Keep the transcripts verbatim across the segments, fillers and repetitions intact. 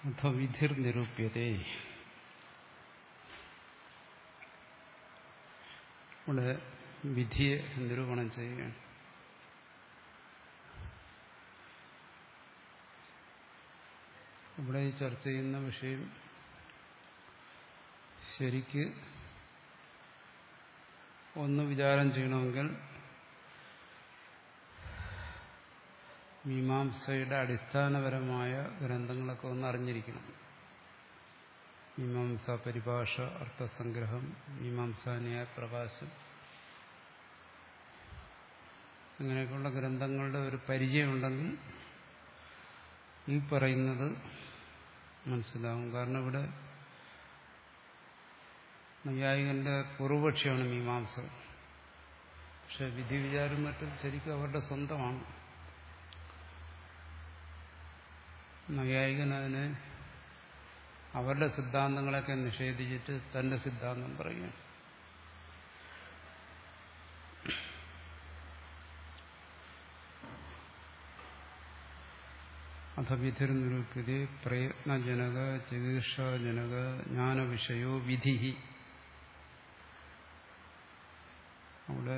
അഥ വിധിർ നിരൂപ്യതേ. ഇവിടെ വിധിയെ നിരൂപണം ചെയ്യുകയാണ്. ഇവിടെ ചർച്ച ചെയ്യുന്ന വിഷയം ശരിക്ക് ഒന്ന് വിചാരം ചെയ്യണമെങ്കിൽ മീമാംസയുടെ അടിസ്ഥാനപരമായ ഗ്രന്ഥങ്ങളൊക്കെ ഒന്ന് അറിഞ്ഞിരിക്കണം. മീമാംസ പരിഭാഷ, അർത്ഥസംഗ്രഹം, മീമാംസാന്യായ പ്രകാശം, അങ്ങനെയൊക്കെയുള്ള ഗ്രന്ഥങ്ങളുടെ ഒരു പരിചയമുണ്ടെങ്കിൽ ഈ പറയുന്നത് മനസ്സിലാവും. കാരണം ഇവിടെ നൈയായികന്റെ പൂർവപക്ഷിയാണ് മീമാംസ. പക്ഷെ വിധി വിചാരം മറ്റും ശരിക്കും അവരുടെ സ്വന്തമാണ്. നൈയായികൻ അതിനെ അവരുടെ സിദ്ധാന്തങ്ങളൊക്കെ നിഷേധിച്ചിട്ട് തന്റെ സിദ്ധാന്തം പറയുകയാണ്. അഥ വിധിർ നിരൂപ്യതേ പ്രയത്നജനക ചികീർഷാജനക ജ്ഞാനവിഷയോ വിധി. അവിടെ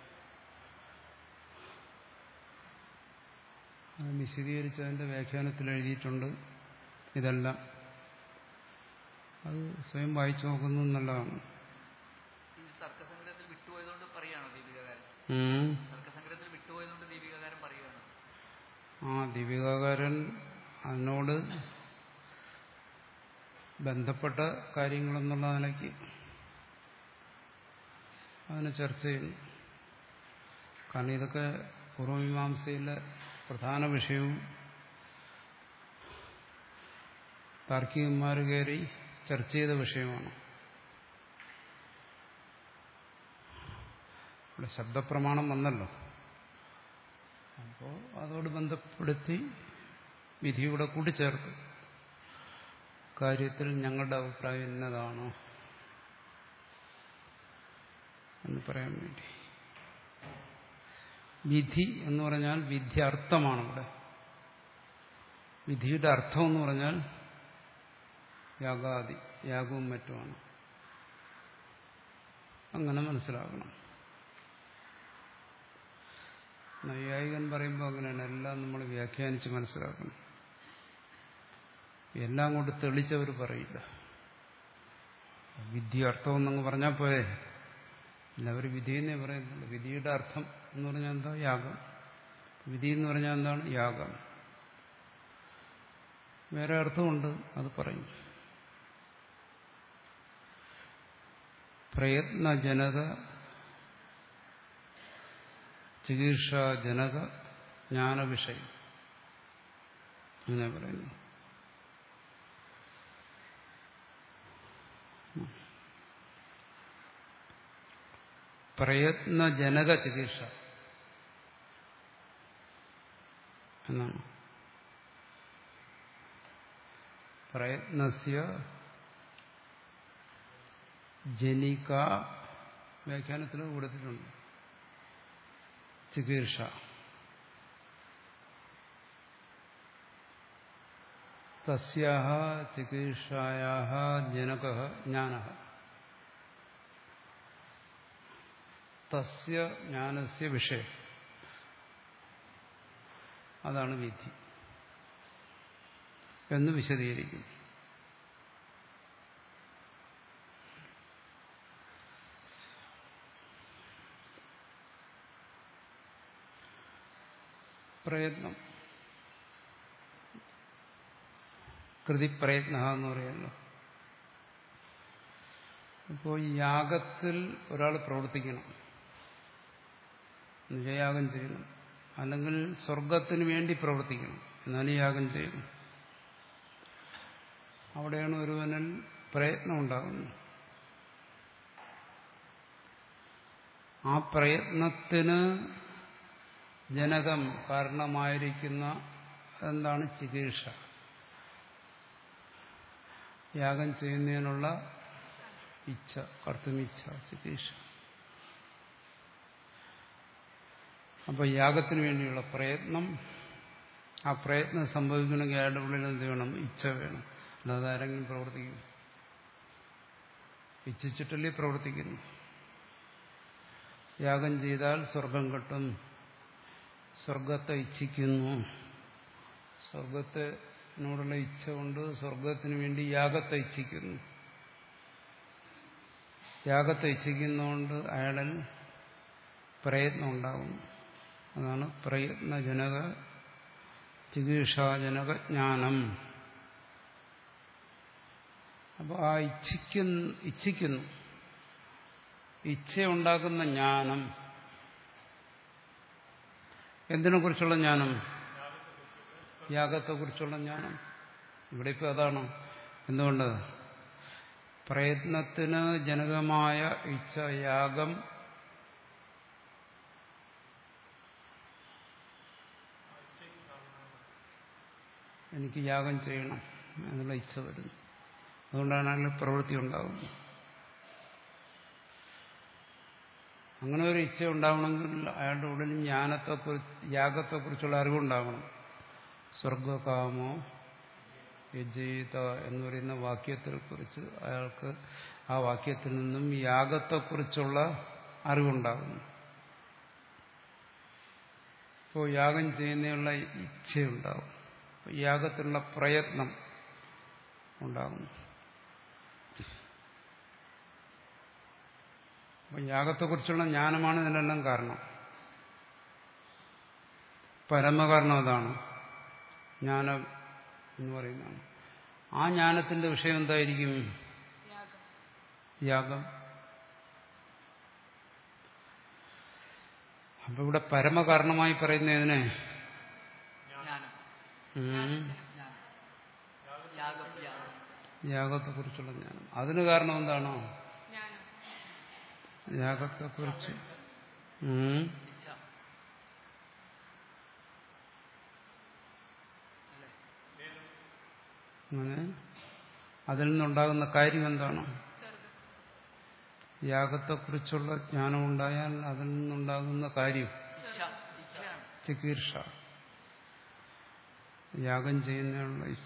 വിശദീകരിച്ചതിന്റെ വ്യാഖ്യാനത്തിൽ എഴുതിയിട്ടുണ്ട് ഇതെല്ലാം. അത് സ്വയം വായിച്ചു നോക്കുന്നത് നല്ലതാണ്. തർക്കസംഗ്രഹത്തിൽ വിട്ടുപോയതുകൊണ്ട് പറയുകയാണോ ദീപികാകാരൻ? തർക്കസംഗ്രഹത്തിൽ വിട്ടുപോയതുകൊണ്ട് ദീപികാകാരൻ പറയുകയാണ്. ആ ദീപികാകാരൻ അതിനോട് ബന്ധപ്പെട്ട കാര്യങ്ങളെന്നുള്ള നിലയ്ക്ക് അതിനെ ചർച്ച ചെയ്യുന്നു. കാരണം ഇതൊക്കെ പൂർവമീമാംസയിലെ പ്രധാന വിഷയവും താർക്കികന്മാർ കയറി ചർച്ച ചെയ്ത വിഷയമാണ്. ഇവിടെ ശബ്ദപ്രമാണം വന്നല്ലോ. അപ്പോൾ അതോട് ബന്ധപ്പെടുത്തി വിധിയുടെ കൂട്ടിച്ചേർത്ത് കാര്യത്തിൽ ഞങ്ങളുടെ അഭിപ്രായം എന്നതാണോ എന്ന് പറയാൻ വേണ്ടി. വിധി എന്ന് പറഞ്ഞാൽ വിധ്യർത്ഥമാണ്. ഇവിടെ വിധിയുടെ അർത്ഥം എന്ന് പറഞ്ഞാൽ യാഗാദി, യാഗവും മറ്റുമാണ്. അങ്ങനെ മനസ്സിലാക്കണം. നൈയായികൻ പറയുമ്പോൾ അങ്ങനെയാണ്. എല്ലാം നമ്മൾ വ്യാഖ്യാനിച്ച് മനസ്സിലാക്കണം. എല്ലാം കൊണ്ട് തെളിച്ചവർ പറയില്ല. വിധി അർത്ഥം എന്നങ്ങ് പറഞ്ഞാൽ പോരെ. എല്ലാവരും വിധിയെന്നേ പറയുന്നില്ല. വിധിയുടെ അർത്ഥം എന്ന് പറഞ്ഞാൽ എന്താ? യാഗം. വിധി എന്ന് പറഞ്ഞാൽ എന്താണ്? യാഗം. വേറെ അർത്ഥമുണ്ട്, അത് പറയും. പ്രയത്നജനക ചികീർഷാജനക ജ്ഞാനവിഷയം അങ്ങനെ പറയുന്നു. പ്രയത്നജനക ചികിത്സ എന്നാണ്. പ്രയത്നസ്യ ജനിക വ്യാഖ്യാനത്തിൽ കൊടുത്തിട്ടുണ്ട്. ചികിത്സ തസ്യാഹ ചികിത്സായാഹ ജനകഃ ജ്ഞാനഃ. തസ്യ ജ്ഞാനസ്യ വിഷയം, അതാണ് വിധി എന്ന് വിശദീകരിക്കും. പ്രയത്നം, കൃതിപ്രയത്ന എന്ന് പറയുമല്ലോ. ഇപ്പോൾ യാഗത്തിൽ ഒരാൾ പ്രവർത്തിക്കണം, യാഗം ചെയ്യണം. അല്ലെങ്കിൽ സ്വർഗത്തിന് വേണ്ടി പ്രവർത്തിക്കണം, എന്നാലും യാഗം ചെയ്യണം. അവിടെയാണ് ഒരുവനിൽ പ്രയത്നം ഉണ്ടാകുന്നത്. ആ പ്രയത്നത്തിന് ജനകം കാരണമായിരിക്കുന്ന എന്താണ്? ചികിത്സ. യാഗം ചെയ്യുന്നതിനുള്ള ഇച്ഛ, കർത്തുമിച്ഛ, ചികിത്സ. അപ്പൊ യാഗത്തിന് വേണ്ടിയുള്ള പ്രയത്നം, ആ പ്രയത്നം സംഭവിക്കണമെങ്കിൽ അയാളുടെ ഉള്ളിൽ എന്ത് വേണം? ഇച്ഛ വേണം. അല്ലാതെ ആരെങ്കിലും പ്രവർത്തിക്കും? ഇച്ഛിച്ചിട്ടല്ലേ പ്രവർത്തിക്കുന്നു. യാഗം ചെയ്താൽ സ്വർഗം കിട്ടും, സ്വർഗത്തെ ഇച്ഛിക്കുന്നു, സ്വർഗത്തിനോടുള്ള ഇച്ഛ കൊണ്ട് സ്വർഗത്തിന് വേണ്ടി യാഗത്തെ ഇച്ഛിക്കുന്നു. യാഗത്തെ ഇച്ഛിക്കുന്നതുകൊണ്ട് അയാളിൽ പ്രയത്നം ഉണ്ടാകുന്നു. അതാണ് പ്രയത്നജനക ചികിത്സാജനക ജ്ഞാനം. അപ്പോൾ ആ ഇച്ഛിക്കുന്നു ഇച്ഛിക്കുന്നു ഇച്ഛയുണ്ടാക്കുന്ന ജ്ഞാനം. എന്തിനെക്കുറിച്ചുള്ള ജ്ഞാനം? യാഗത്തെക്കുറിച്ചുള്ള ജ്ഞാനം. ഇവിടെ ഇപ്പോൾ അതാണ്. എന്തുകൊണ്ട്? പ്രയത്നത്തിന് ജനകമായ ഇച്ഛ യാഗം എനിക്ക് യാഗം ചെയ്യണം എന്നുള്ള ഇച്ഛ വരുന്നു. അതുകൊണ്ടാണ് അയാൾ പ്രവൃത്തി ഉണ്ടാകുന്നത്. അങ്ങനെ ഒരു ഇച്ഛ ഉണ്ടാവണമെങ്കിൽ അയാളുടെ ഉള്ളിൽ ജ്ഞാനത്തെക്കുറിച്ച് യാഗത്തെക്കുറിച്ചുള്ള അറിവുണ്ടാകണം. സ്വർഗകാമോ യജീത എന്ന് പറയുന്ന വാക്യത്തെ കുറിച്ച് അയാൾക്ക് ആ വാക്യത്തിൽ നിന്നും യാഗത്തെക്കുറിച്ചുള്ള അറിവുണ്ടാകുന്നു. ഇപ്പോൾ യാഗം ചെയ്യുന്നതിനുള്ള ഇച്ഛയുണ്ടാകും, യാഗത്തിനുള്ള പ്രയത്നം ഉണ്ടാകുന്നു. അപ്പം യാഗത്തെക്കുറിച്ചുള്ള ജ്ഞാനമാണ് ഇതിനെല്ലാം കാരണം. പരമകാരണം അതാണ്, ജ്ഞാനം എന്ന് പറയുന്നതാണ്. ആ ജ്ഞാനത്തിന്റെ വിഷയം എന്തായിരിക്കും? യാഗം. അപ്പൊ ഇവിടെ പരമകാരണമായി പറയുന്നതിനെ യാഗത്തെക്കുറിച്ചുള്ള ജ്ഞാനം. അതിന് കാരണം എന്താണോ? യാഗത്തെക്കുറിച്ച് അങ്ങനെ അതിൽ നിന്നുണ്ടാകുന്ന കാര്യം എന്താണ്? യാഗത്തെക്കുറിച്ചുള്ള ജ്ഞാനം ഉണ്ടായാൽ അതിൽ നിന്നുണ്ടാകുന്ന കാര്യം ചികീർഷ, യാഗം ചെയ്യുന്നതിനുള്ള ഇച്ഛ.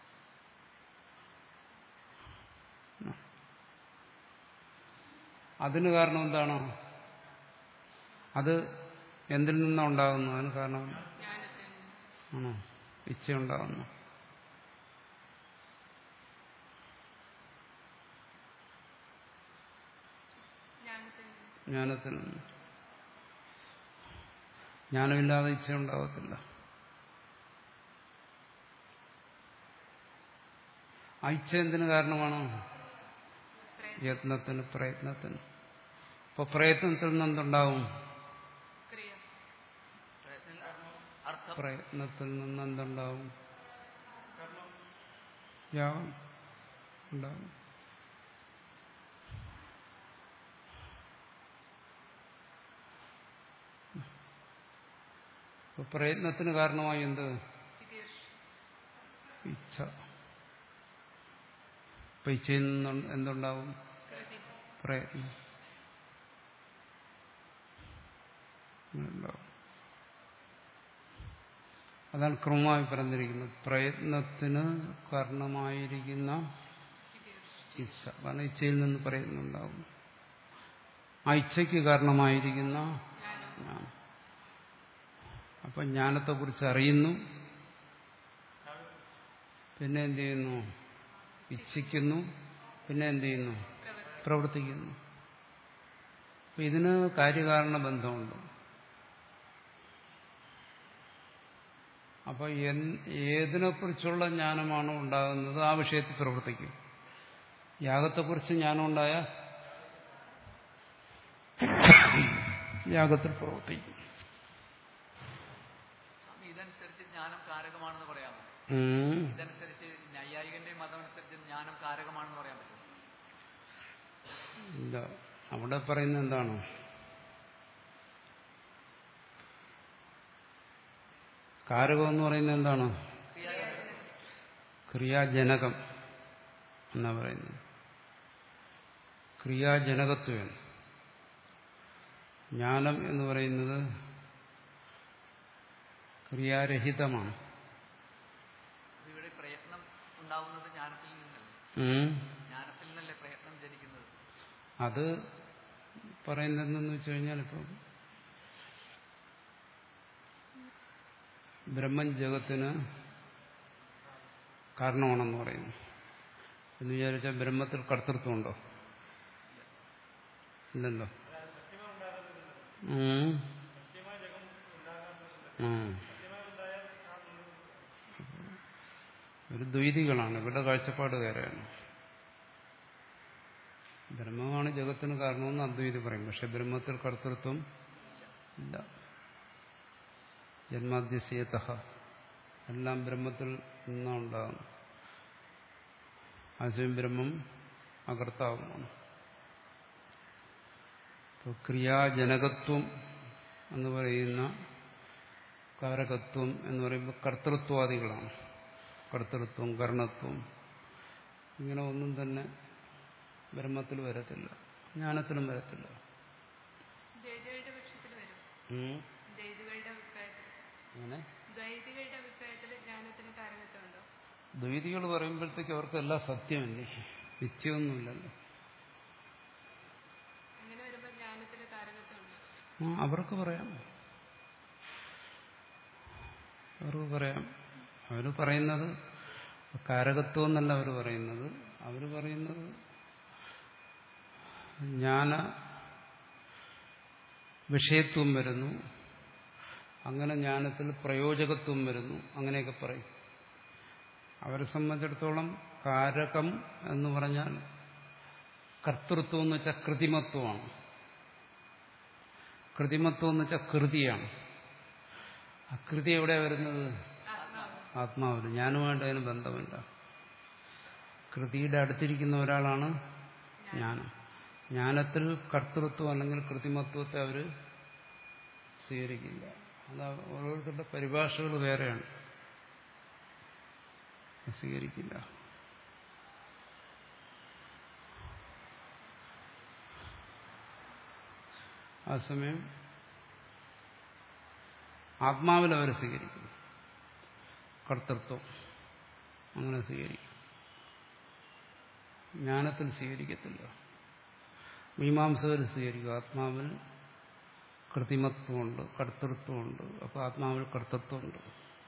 അതിന് കാരണം എന്താണ്? അത് എന്തിൽ നിന്നാണ് ഉണ്ടാകുന്നത്? അതിന് കാരണം ആണോ? ഇച്ഛയുണ്ടാകുന്നു. ജ്ഞാനത്തിൽ നിന്ന്. ജ്ഞാനമില്ലാതെ ഇച്ഛ ഉണ്ടാകത്തില്ല. ആ ഇച്ഛ എന്തിനു കാരണമാണ്? യത്നത്തിന്, പ്രയത്നത്തിന്. അപ്പൊ പ്രയത്നത്തിൽ നിന്ന് എന്തുണ്ടാവും? പ്രയത്നത്തിൽ നിന്ന് എന്തുണ്ടാവും? യാഗം ഉണ്ടാവും. പ്രയത്നത്തിന് കാരണമായി എന്ത്? ഇച്ഛ. അപ്പൊ ഇച്ഛയിൽ നിന്ന് എന്തുണ്ടാവും? പ്രയത്നം ഉണ്ടാവും. അതാണ് ക്രമമായി പറഞ്ഞിരിക്കുന്നത്. പ്രയത്നത്തിന് കാരണമായിരിക്കുന്ന ഇച്ഛ. കാരണം ഇച്ഛയിൽ നിന്ന് പ്രയത്നം ഉണ്ടാവും. ആ ഇച്ഛയ്ക്ക് കാരണമായിരിക്കുന്ന ജ്ഞാനം. അപ്പൊ ജ്ഞാനത്തെക്കുറിച്ച് അറിയുന്നു, പിന്നെ എന്ത് ചെയ്യുന്നു? ഇച്ഛിക്കുന്നു, പിന്നെ എന്ത് ചെയ്യുന്നു? പ്രവർത്തിക്കുന്നു. അപ്പൊ ഇതിന് കാര്യകാരണ ബന്ധമുണ്ട്. അപ്പൊ ഏതിനെക്കുറിച്ചുള്ള ജ്ഞാനമാണോ ഉണ്ടാകുന്നത് ആ വിഷയത്തിൽ പ്രവർത്തിക്കും. യാഗത്തെക്കുറിച്ച് ജ്ഞാനം ഉണ്ടായാൽ യാഗത്തിൽ പ്രവർത്തിക്കും. ഇതനുസരിച്ച് ജ്ഞാനം കാരകമാണെന്ന് പറയാമോ? ഇതനുസരിച്ച് നൈയായികന്റെ മതമനുസരിച്ച് ജ്ഞാനം കാരകമാണെന്ന് പറയാൻ പറ്റും? ഇല്ല. അവിടെ പറയുന്നത് എന്താണ്? കാരകം എന്ന് പറയുന്നത് എന്താണ്? ക്രിയാജനകം എന്നാ പറയുന്നത്. ക്രിയാജനകത്വം. ജ്ഞാനം എന്ന് പറയുന്നത് ക്രിയാരഹിതമാണ്. ഇവിടെ പ്രയത്നം ഉണ്ടാവുന്നത് ജ്ഞാനത്തിൽ നിന്നല്ലേ? ഉം. ജ്ഞാനത്തിൽ നിന്നല്ലേ പ്രയത്നം ജനിക്കുന്നത്? അത് പറയുന്നതെന്ന് വെച്ച് കഴിഞ്ഞാൽ ഇപ്പം ബ്രഹ്മൻ ജഗത്തിന് കാരണമാണെന്ന് പറയുന്നു എന്ന് വിചാരിച്ചാൽ ബ്രഹ്മത്തിൽ കർത്തൃത്വമുണ്ടോ? ഇല്ലല്ലോ. ഉം. ഉം. ഒരു ദ്വൈതികളാണ്. ഇവരുടെ കാഴ്ചപ്പാട് വേറെയാണ്. ബ്രഹ്മമാണ് ജഗത്തിന് കാരണമെന്ന് അദ്വൈതി പറയും. പക്ഷെ ബ്രഹ്മത്തിൽ കർത്തൃത്വം ഇല്ല. ജന്മാദ്യസ്യത എല്ലാം ബ്രഹ്മത്തിൽ നിന്നാണ് ഉണ്ടാകുന്നത്. ആശയം ബ്രഹ്മം അകർത്താവുമാണ്. ഇപ്പോൾ ക്രിയാജനകത്വം എന്ന് പറയുന്ന കാരകത്വം എന്ന് പറയുമ്പോൾ കർത്തൃത്വാദികളാണ്. കർത്തൃത്വം, കർണത്വം ഇങ്ങനെ ഒന്നും തന്നെ ബ്രഹ്മത്തിൽ വരത്തില്ല, ജ്ഞാനത്തിലും വരത്തില്ല. ദ്വൈതികൾ പറയുമ്പോഴത്തേക്ക് അവർക്കെല്ലാം സത്യമല്ലേ, നിശ്ചയമൊന്നുമില്ലല്ലോ. അവർക്ക് പറയാം അവർക്ക് പറയാം അവർ പറയുന്നത് കാരകത്വം എന്നല്ല അവർ പറയുന്നത്. അവർ പറയുന്നത് ജ്ഞാന വിഷയത്വം വരുന്നു, അങ്ങനെ ജ്ഞാനത്തിൽ പ്രയോജകത്വം വരുന്നു, അങ്ങനെയൊക്കെ പറയും. അവരെ സംബന്ധിച്ചിടത്തോളം കാരകം എന്ന് പറഞ്ഞാൽ കർത്തൃത്വം എന്ന് വെച്ചാൽ കൃതിമത്വമാണ്. കൃതിമത്വം എന്ന് വെച്ചാൽ കൃതിയാണ്. ആ കൃതി എവിടെയാണ് വരുന്നത്? ആത്മാവിൽ. ജ്ഞാനമായിട്ട് അതിന് ബന്ധമില്ല. കൃതിയുടെ അടുത്തിരിക്കുന്ന ഒരാളാണ് ജ്ഞാനം. ജ്ഞാനത്തിൽ കർത്തൃത്വം അല്ലെങ്കിൽ കൃതിമത്വത്തെ അവർ സ്വീകരിക്കില്ല. അത് ഓരോരുത്തരുടെ പരിഭാഷകൾ വേറെയാണ്, സ്വീകരിക്കില്ല. ആ സമയം ആത്മാവിൽ അവർ സ്വീകരിക്കും കർത്തൃത്വം, അങ്ങനെ സ്വീകരിക്കും. ജ്ഞാനത്തിൽ സ്വീകരിക്കത്തില്ല. മീമാംസകർ സ്വീകരിക്കും ആത്മാവിൽ കൃതിമത്വമുണ്ട്, കർത്തൃത്വമുണ്ട്. അപ്പോൾ ആത്മാവിൽ കർത്തൃത്വമുണ്ട്.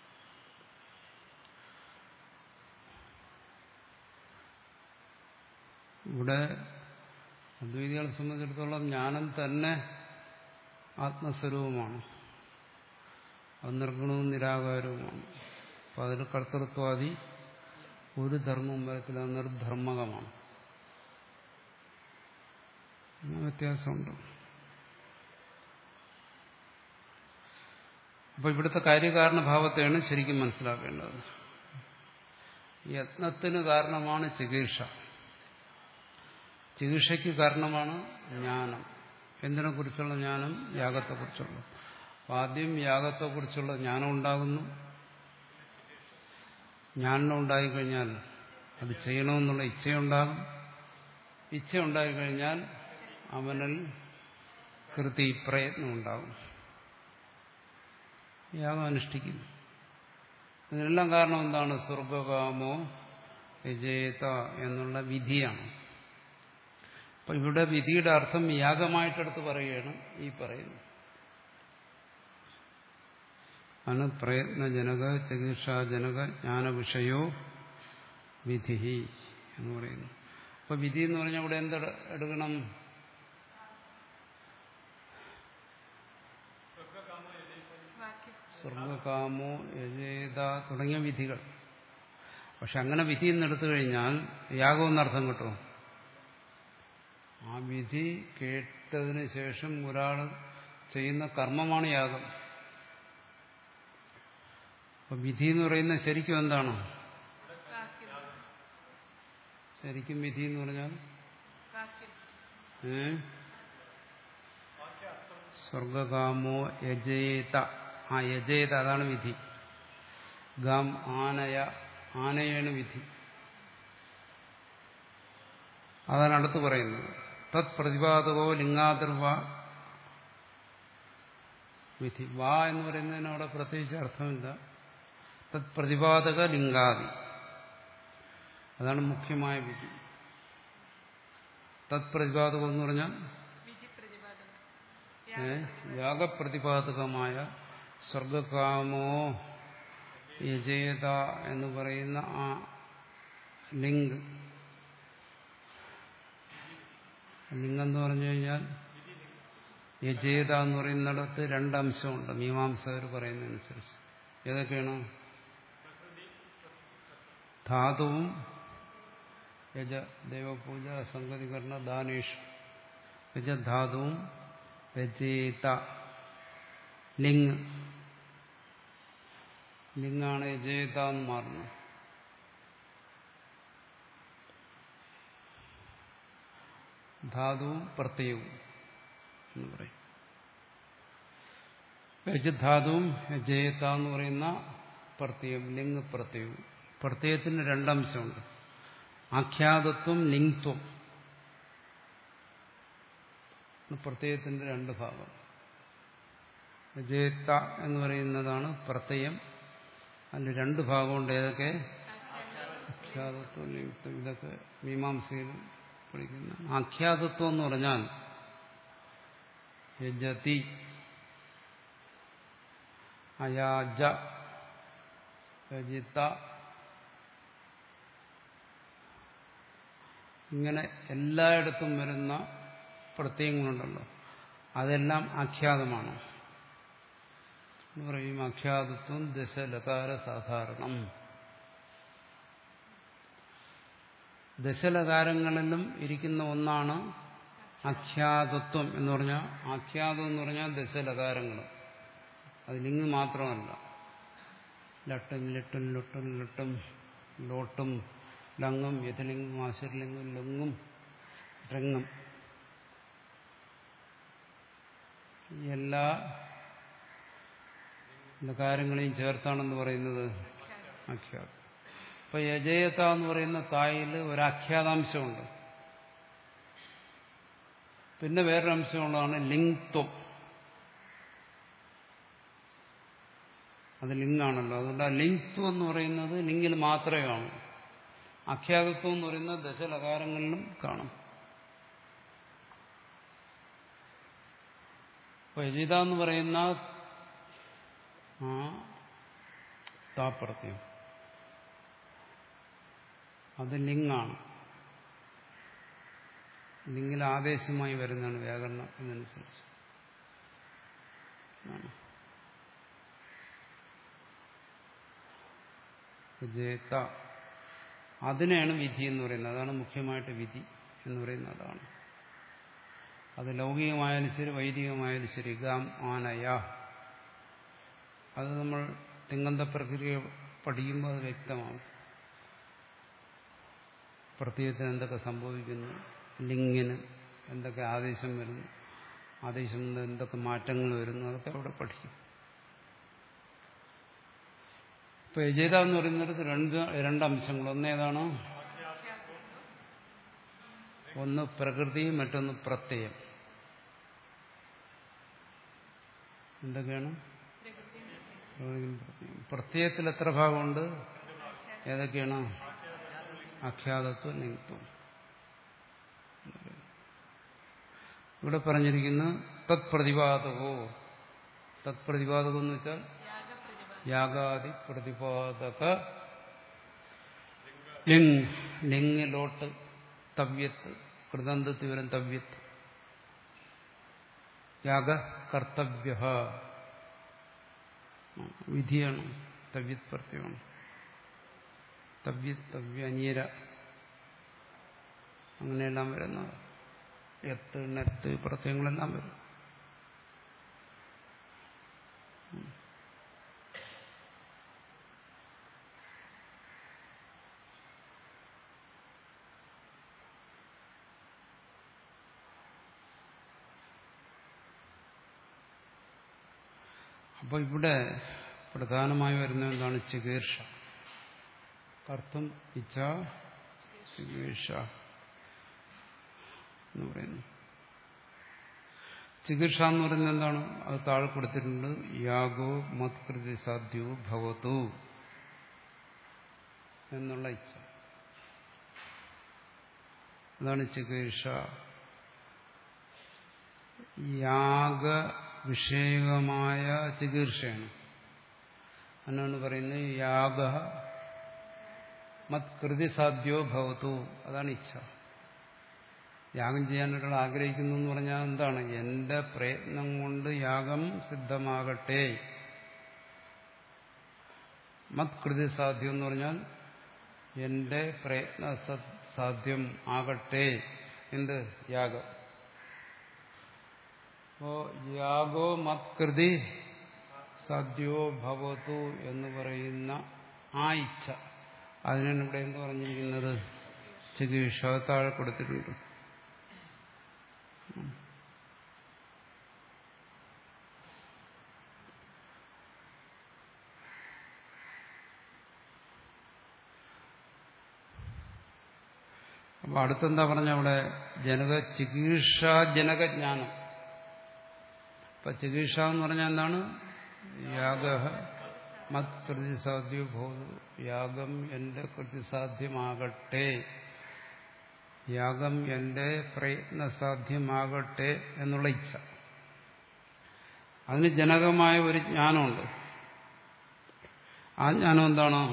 ഇവിടെ അദ്വൈതികളെ സംബന്ധിച്ചിടത്തോളം ജ്ഞാനം തന്നെ ആത്മസ്വരൂപമാണ്. അത് നിർഗുണവും നിരാകാരവുമാണ്. അപ്പം അതിൽ കർത്തൃത്വാദി ഒരു ധർമ്മവും വരത്തില്ല, അത് നിർധർമ്മകമാണ്. വ്യത്യാസമുണ്ട്. അപ്പൊ ഇവിടുത്തെ കാര്യകാരണഭാവത്തെയാണ് ശരിക്കും മനസ്സിലാക്കേണ്ടത്. യത്നത്തിന് കാരണമാണ് ചികിത്സ, ചികിത്സയ്ക്ക് കാരണമാണ് ജ്ഞാനം. എന്തിനെ കുറിച്ചുള്ള ജ്ഞാനം? യാഗത്തെക്കുറിച്ചുള്ള. ആദ്യം യാഗത്തെക്കുറിച്ചുള്ള ജ്ഞാനം ഉണ്ടാകുന്നു. ജ്ഞാനം ഉണ്ടായിക്കഴിഞ്ഞാൽ അത് ചെയ്യണമെന്നുള്ള ഇച്ഛയുണ്ടാകും. ഇച്ഛ ഉണ്ടായിക്കഴിഞ്ഞാൽ അവനിൽ കൃതി, പ്രയത്നം ഉണ്ടാകും. യാഗം അനുഷ്ഠിക്കുന്നു. ഇതിനെല്ലാം കാരണം എന്താണ്? സ്വർഗകാമോ യജേത എന്നുള്ള വിധിയാണ്. അപ്പൊ ഇവിടെ വിധിയുടെ അർത്ഥം യാഗമായിട്ടെടുത്ത് പറയുകയാണ് ഈ പറയുന്നത്. ആണ് പ്രയത്നജനക ചികിത്സാജനക ജ്ഞാനവിഷയോ വിധി എന്ന് പറയുന്നു. അപ്പൊ വിധി എന്ന് പറഞ്ഞാൽ ഇവിടെ എന്ത് എടുക്കണം? സ്വർഗകാമോ യജേത തുടങ്ങിയ വിധികൾ. പക്ഷെ അങ്ങനെ വിധി എന്നെടുത്തു കഴിഞ്ഞാൽ യാഗം എന്നർത്ഥം കിട്ടും. ആ വിധി കേട്ടതിന് ശേഷം ഒരാൾ ചെയ്യുന്ന കർമ്മമാണ് യാഗം. അപ്പൊ വിധി എന്ന് പറയുന്നത് ശരിക്കും എന്താണ്? ശരിക്കും വിധി എന്ന് പറഞ്ഞാൽ ഏ സ്വർഗകാമോ യജേത. ആ യജേത അതാണ് വിധി. ഗാം ആനയ, ആനയാണ് വിധി. അതാണ് അടുത്ത് പറയുന്നത്. തത് പ്രതിപാദകോ ലിംഗാതിർവ വിധി. വാ എന്ന് പറയുന്നതിന് അവിടെ പ്രത്യേകിച്ച് അർത്ഥമില്ല. തത് പ്രതിപാദക ലിംഗാദി. അതാണ് മുഖ്യമായ വിധി. തത്പ്രതിപാദകം എന്ന് പറഞ്ഞാൽ യാഗപ്രതിപാദകമായ സ്വർഗകാമോ യജേത എന്ന് പറയുന്ന ആ ലിംഗ്, ലിംഗെന്ന് പറഞ്ഞു കഴിഞ്ഞാൽ യജേത എന്ന് പറയുന്നിടത്ത് രണ്ടംശമുണ്ട് മീമാംസകർ പറയുന്നതനുസരിച്ച്. ഏതൊക്കെയാണ്? ധാതുവും യജ ദേവപൂജ സംഗതികരണ ദാനേഷ് യജധാതുവും യജേത ലിംഗ്, ലിംഗാണ് യജേത എന്ന് മാറുന്നത്. ധാതുവും പ്രത്യയവും എന്ന് പറയും. യജധാതുവും യജേത എന്ന് പറയുന്ന പ്രത്യയം ലിംഗ് പ്രത്യയവും. പ്രത്യയത്തിന് രണ്ടംശമുണ്ട്, ആഖ്യാതത്വം ലിംഗ്ത്വം. പ്രത്യയത്തിന്റെ രണ്ട് ഭാഗം. യജേത എന്ന് പറയുന്നതാണ് പ്രത്യയം. അതിന് രണ്ട് ഭാഗമുണ്ട്. ഏതൊക്കെ? ആഖ്യാതത്വം ലിംഗ്ത്വം. ഇതൊക്കെ മീമാംസയിൽ പഠിക്കുന്ന. ആഖ്യാതത്വം എന്ന് പറഞ്ഞാൽ യജതി അയാജ യജിത ഇങ്ങനെ എല്ലായിടത്തും വരുന്ന പ്രത്യയങ്ങളുണ്ടല്ലോ, അതെല്ലാം ആഖ്യാതമാണ് എന്ന് പറയും. ആഖ്യാതത്വം ദശലകാര സാധാരണം. ദശലകാരങ്ങളിലും ഇരിക്കുന്ന ഒന്നാണ് ആഖ്യാതത്വം എന്ന് പറഞ്ഞാൽ. ആഖ്യാതം എന്ന് പറഞ്ഞാൽ ദശലകാരങ്ങൾ, അത് ലിംഗ് മാത്രമല്ല. ലട്ടും ലിട്ടും ലുട്ടും ലുട്ടും ലോട്ടും ലങ്ങും യഥലിംഗും ആശുരലിംഗും ലങ്ങും രംഗും എല്ലാ കാര്യങ്ങളെയും ചേർത്താണെന്ന് പറയുന്നത് ആഖ്യാതം. ഇപ്പൊ യജേത എന്ന് പറയുന്ന തായിൽ ഒരാഖ്യാതാംശമുണ്ട്. പിന്നെ വേറൊരു അംശമുള്ളതാണ് ലിംഗ്ത്വം. അത് ലിംഗാണല്ലോ. അതുകൊണ്ട് ആ ലിംഗ്ത്വം എന്ന് പറയുന്നത് ലിംഗിൽ മാത്രമേ കാണൂ. ആഖ്യാതത്വം എന്ന് പറയുന്നത് ദശലകാരങ്ങളിലും കാണും. അപ്പൊ യജിത എന്ന് പറയുന്ന ആ താപ്രത്യം അത് ലിംഗാണ്. ലിംഗിൽ ആദേശമായി വരുന്നതാണ് വ്യാകരണം എന്നനുസരിച്ച്. ജേത അതിനെയാണ് വിധി എന്ന് പറയുന്നത്. അതാണ് മുഖ്യമായിട്ട് വിധി എന്ന് പറയുന്നത്. അതാണ് അത് ലൗകികമായാലും ശരി വൈദികമായാലും ശരി. ഗാം ആനയ അത് നമ്മൾ തിങ്ങന്ത പ്രക്രിയ പഠിക്കുമ്പോൾ അത് വ്യക്തമാവും. പ്രത്യയത്തിന് എന്തൊക്കെ സംഭവിക്കുന്നു, ലിംഗിന് എന്തൊക്കെ ആദേശം വരുന്നു, ആദേശം എന്തൊക്കെ മാറ്റങ്ങൾ വരുന്നു, അതൊക്കെ അവിടെ പഠിക്കും. ഇപ്പൊ യജേത എന്ന് പറയുന്നിടത്ത് രണ്ട് രണ്ടംശങ്ങൾ. ഒന്നേതാണ്? ഒന്ന് പ്രകൃതി, മറ്റൊന്ന് പ്രത്യയം. എന്തൊക്കെയാണ്? പ്രത്യയത്തിൽ എത്ര ഭാഗമുണ്ട്? ഏതൊക്കെയാണ്? ആഖ്യാതത്വം ലിംഗത്വം. ഇവിടെ പറഞ്ഞിരിക്കുന്ന തത്പ്രതിപാദകോ. തത്പ്രതിപാദകം എന്ന് വെച്ചാൽ യാഗാദി പ്രതിപാദക ലിംഗ്. ലിംഗിലോട്ട് തവ്യത്ത്, കൃതന്തത്തിൽ വരും തവ്യത്ത്. യാഗ കർത്തവ്യ വിധിയാണ്, തവ്യത് പ്രത്യമാണ്. തവ്യത് തവ്യ അനിയര അങ്ങനെയെല്ലാം വരുന്നത്. എത്ത് നെത്ത് പ്രത്യയങ്ങളെല്ലാം വരും. അപ്പൊ ഇവിടെ പ്രധാനമായി വരുന്നത് എന്താണ്? ചികീർഷ. കർത്തും ഇച്ഛ ചികീർഷ എന്ന് പറയുന്നു. ചികിത്സ എന്ന് പറയുന്നത് എന്താണ്? അത് താഴെ കൊടുത്തിട്ടുണ്ട്. യാഗോ മത്കൃതി സാധ്യോ ഭവതു എന്നുള്ള ഇച്ഛ. അതാണ് ചികീർഷ. യാഗ വിഷയകമായ ചികീർഷയാണ്. എന്നാണ് പറയുന്നത്? യാഗ മത്കൃതി സാധ്യോ ഭവതു. അതാണ് ഇച്ഛ. യാഗം ചെയ്യാൻ ഒരാൾ ആഗ്രഹിക്കുന്നു എന്ന് പറഞ്ഞാൽ എന്താണ്? എന്റെ പ്രയത്നം കൊണ്ട് യാഗം സിദ്ധമാകട്ടെ. മത്കൃതി സാധ്യം എന്ന് പറഞ്ഞാൽ എന്റെ പ്രയത്ന സാധ്യം ആകട്ടെ. എന്ത്? യാഗം. അപ്പോ യാഗോ മത്കൃതി സാധ്യോ ഭവതു എന്ന് പറയുന്ന ആ ഇച്ഛ, അതിനാണ് ഇവിടെ എന്ത് പറഞ്ഞിരിക്കുന്നത്? ചികീർഷ. താഴെ കൊടുത്തിട്ടുണ്ട്. അപ്പൊ അടുത്തെന്താ പറഞ്ഞ അവിടെ? ജനക ചികീർഷ ജനകജ്ഞാനം. അപ്പൊ ചികീർഷ എന്ന് പറഞ്ഞാൽ എന്താണ്? യാഗ മത് കൃതിസാധ്യോ ഭവതു. യാഗം എന്റെ കൃതിസാധ്യമാകട്ടെ, യാഗം എന്റെ പ്രയത്നസാധ്യമാകട്ടെ എന്നുള്ള ഇച്ഛ. അതിന് ജനകമായ ഒരു ജ്ഞാനമുണ്ട്. ആ ജ്ഞാനം എന്താണോ?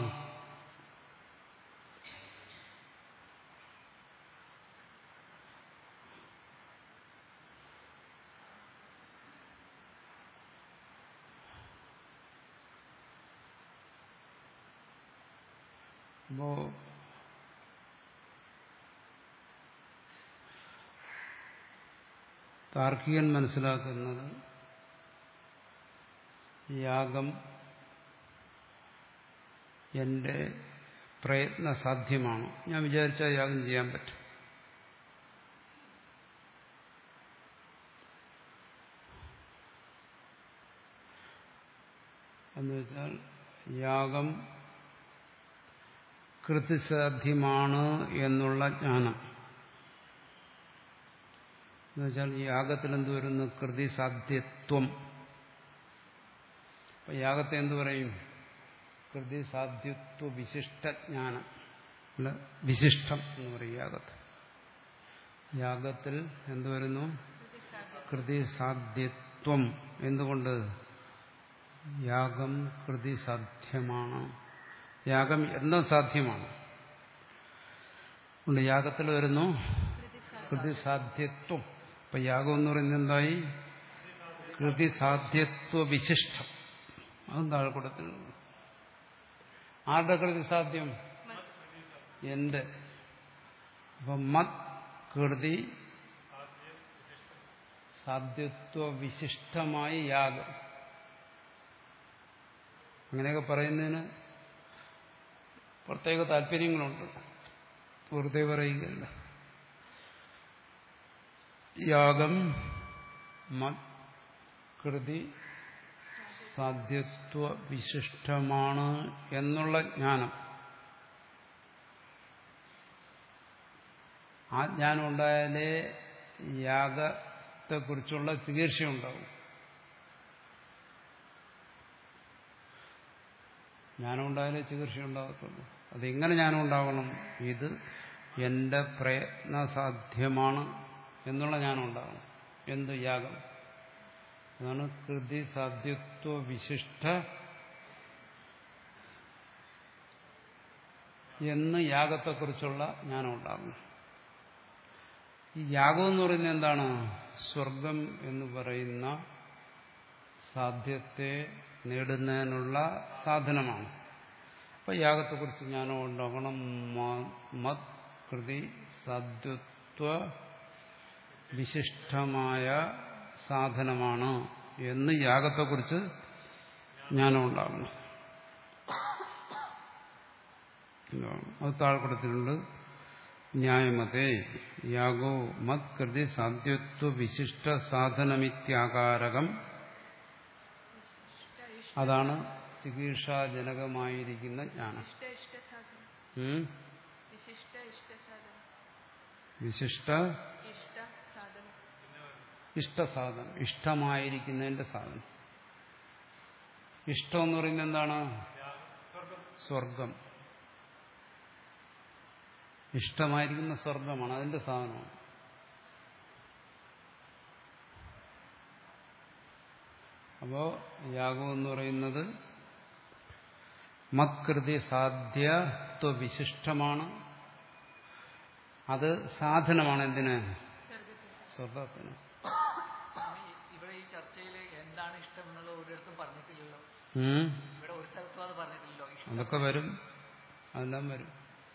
അപ്പോ താർക്കികൻ മനസ്സിലാക്കുന്നത് യാഗം എന്റെ പ്രയത്ന സാധ്യമാണ്. ഞാൻ വിചാരിച്ചാൽ യാഗം ചെയ്യാൻ പറ്റും. എന്നുവെച്ചാൽ യാഗം കൃതിസാധ്യമാണ് എന്നുള്ള ജ്ഞാനം. എന്നുവെച്ചാൽ ഈ യാഗത്തിൽ എന്ത് വരുന്നു? കൃതിസാധ്യത്വം. അപ്പൊ യാഗത്തെ എന്തു പറയും? കൃതിസാധ്യത്വ വിശിഷ്ടജ്ഞാനം. അല്ല, വിശിഷ്ടം എന്ന് പറയും യാഗത്തിൽ. യാഗത്തിൽ എന്തു വരുന്നു? കൃതിസാധ്യത്വം. എന്തുകൊണ്ട്? യാഗം കൃതിസാധ്യമാണ്. യാഗം എന്നും സാധ്യമാണ്. അതുകൊണ്ട് യാഗത്തിൽ വരുന്നു കൃതിസാധ്യത്വം. അപ്പൊ യാഗം എന്ന് പറയുന്നത് എന്തായി? കൃതിസാധ്യത്വ വിശിഷ്ടം. അതും താഴെക്കൂടത്തിൽ. ആരുടെ കൃതിസാധ്യം? എന്റെ. അപ്പൊ മത് കൃതി സാധ്യത്വ വിശിഷ്ടമായി യാഗം. അങ്ങനെയൊക്കെ പറയുന്നതിന് പ്രത്യേക താല്പര്യങ്ങളുണ്ട്. വെറുതെ പറയുകയല്ല. യാഗം മത് കൃതി സാധ്യത്വ വിശിഷ്ടമാണ് എന്നുള്ള ജ്ഞാനം, ആ ജ്ഞാനം ഉണ്ടായാലേ യാഗത്തെക്കുറിച്ചുള്ള ചികീർഷയുണ്ടാവും. ജ്ഞാനം ഉണ്ടായാലേ ചികീർഷയുണ്ടാകത്തുള്ളൂ. അതെങ്ങനെ ജ്ഞാനം ഉണ്ടാവണം? ഇത് എന്റെ പ്രയത്നസാധ്യമാണ് എന്നുള്ള ജ്ഞാനം ഉണ്ടാകണം. എന്ത്? യാഗം. അതാണ് കൃതി സാധ്യത്വ വിശിഷ്ട എന്ന് യാഗത്തെക്കുറിച്ചുള്ള ജ്ഞാനം ഉണ്ടാകും. ഈ യാഗം എന്ന് പറയുന്നത് എന്താണ്? സ്വർഗം എന്ന് പറയുന്ന സാധ്യത്തെ നേടുന്നതിനുള്ള സാധനമാണ്. അപ്പൊ യാഗത്തെക്കുറിച്ച് ജ്ഞാനം ഉണ്ടാകണം. മത് കൃതി സാധ്യത്വ വിശിഷ്ടമായ സാധനമാണ് എന്ന് യാഗത്തെക്കുറിച്ച് ജ്ഞാനം ഉണ്ടാകണം. അത് താഴ്പ്പെടുത്തിയിട്ടുണ്ട്. ന്യായമതേ യാഗോ മത് കൃതി സാധ്യത്വ വിശിഷ്ട സാധനമിത്യാകാരകം. അതാണ് ചികീർഷാജനകമായിരിക്കുന്ന ജ്ഞാനം. വിശിഷ്ട ഇഷ്ടസാധനം, ഇഷ്ടമായിരിക്കുന്നതിന്റെ സാധനം. ഇഷ്ടം എന്ന് പറയുന്നത് എന്താണ്? സ്വർഗം. ഇഷ്ടമായിരിക്കുന്ന സ്വർഗമാണ്, അതിന്റെ സാധനമാണ്. അപ്പോ യാഗം എന്ന് പറയുന്നത് മത്കൃതി സാധ്യത്വവിശിഷ്ടമാണ്. അത് സാധനമാണ് എന്തിന്? സ്വർഗത്തിന്. ഇവിടെ ഈ ചർച്ചയിൽ എന്താണ് ഇഷ്ടം എന്നുള്ളത് ഒരിടത്തും പറഞ്ഞിട്ടില്ലല്ലോ. ഇവിടെ ഒരു സ്ഥലത്തും അത് പറഞ്ഞിട്ടില്ലല്ലോ. അതൊക്കെ വരും, അതെല്ലാം വരും.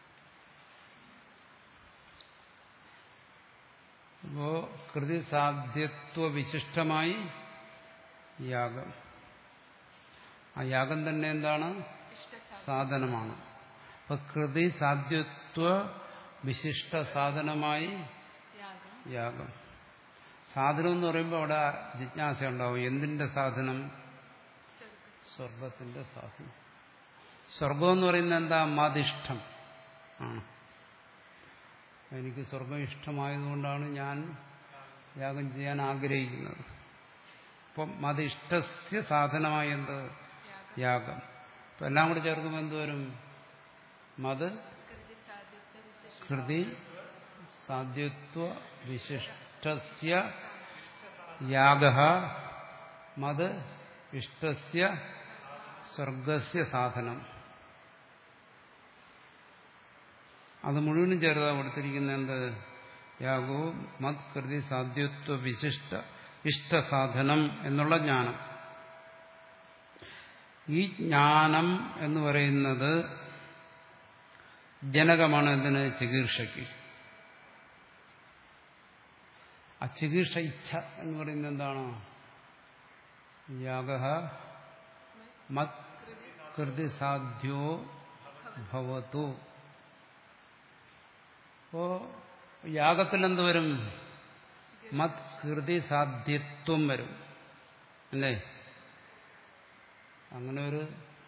അപ്പോ കൃതി സാധ്യത്വ വിശിഷ്ടമായി യാഗം. ആ യാഗം തന്നെ എന്താണ്? സാധനമാണ്. അപ്പൊ കൃതി സാധ്യത്വ വിശിഷ്ട സാധനമായി യാഗം. സാധനം എന്ന് പറയുമ്പോൾ അവിടെ ജിജ്ഞാസ ഉണ്ടാവും. എന്തിന്റെ സാധനം? സ്വർഗത്തിന്റെ സാധനം. സ്വർഗം എന്ന് പറയുന്നത് എന്താ? മതിഷ്ടം ആണ്. എനിക്ക് സ്വർഗം ഇഷ്ടമായതുകൊണ്ടാണ് ഞാൻ യാഗം ചെയ്യാൻ ആഗ്രഹിക്കുന്നത്. അപ്പം മതിഷ്ടസ്യ സാധനമായി എന്ത്? യാഗം. അപ്പം എല്ലാം കൂടി ചേർക്കുമ്പോൾ എന്തുവരും? മത് കൃതി സാധ്യത്വ വിശിഷ്ടസ്യ യാഗഃ മത് ഇഷ്ടസ്യ സ്വർഗസ്യ സാധനം. അത് മുഴുവനും ചേർത്താ കൊടുത്തിരിക്കുന്ന എന്ത്? യാഗവും മത് കൃതി സാധ്യത്വ വിശിഷ്ട ഇഷ്ടസാധനം എന്നുള്ള ജ്ഞാനം. ഈ ജ്ഞാനം എന്ന് പറയുന്നത് ജനകമാണ് എന്തിന്? ചികീർഷയ്ക്ക്. ആ ചികീർഷ ഇച്ഛ എന്ന് പറയുന്നത് എന്താണ്? യാഗഃ മത് കൃതി സാധ്യോ ഭവതു. അപ്പോ യാഗത്തിൽ എന്ത് വരും? മത് കൃതി സാധ്യത്വം വരും, അല്ലേ? അങ്ങനെ ഒരു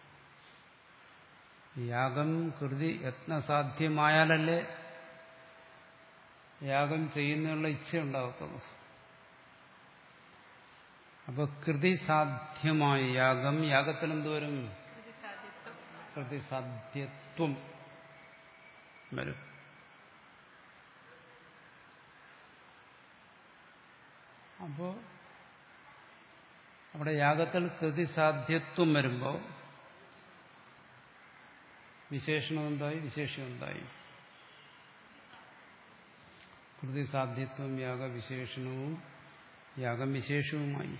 യാഗം കൃതി യത്നസാധ്യമായാലല്ലേ യാഗം ചെയ്യുന്നതിനുള്ള ഇച്ഛ ഉണ്ടാകത്തുള്ളൂ. അപ്പൊ കൃതി സാധ്യമായ യാഗം, യാഗത്തിൽ എന്തുവരും? കൃതി സാധ്യത്വം വരും. അപ്പോ അവിടെ യാഗത്തിൽ കൃതി സാധ്യത്വം വരുമ്പോൾ വിശേഷണം എന്തായി? വിശേഷം എന്തായി? കൃതി സാധ്യത്വം യാഗവിശേഷണവും യാഗം വിശേഷവുമായി.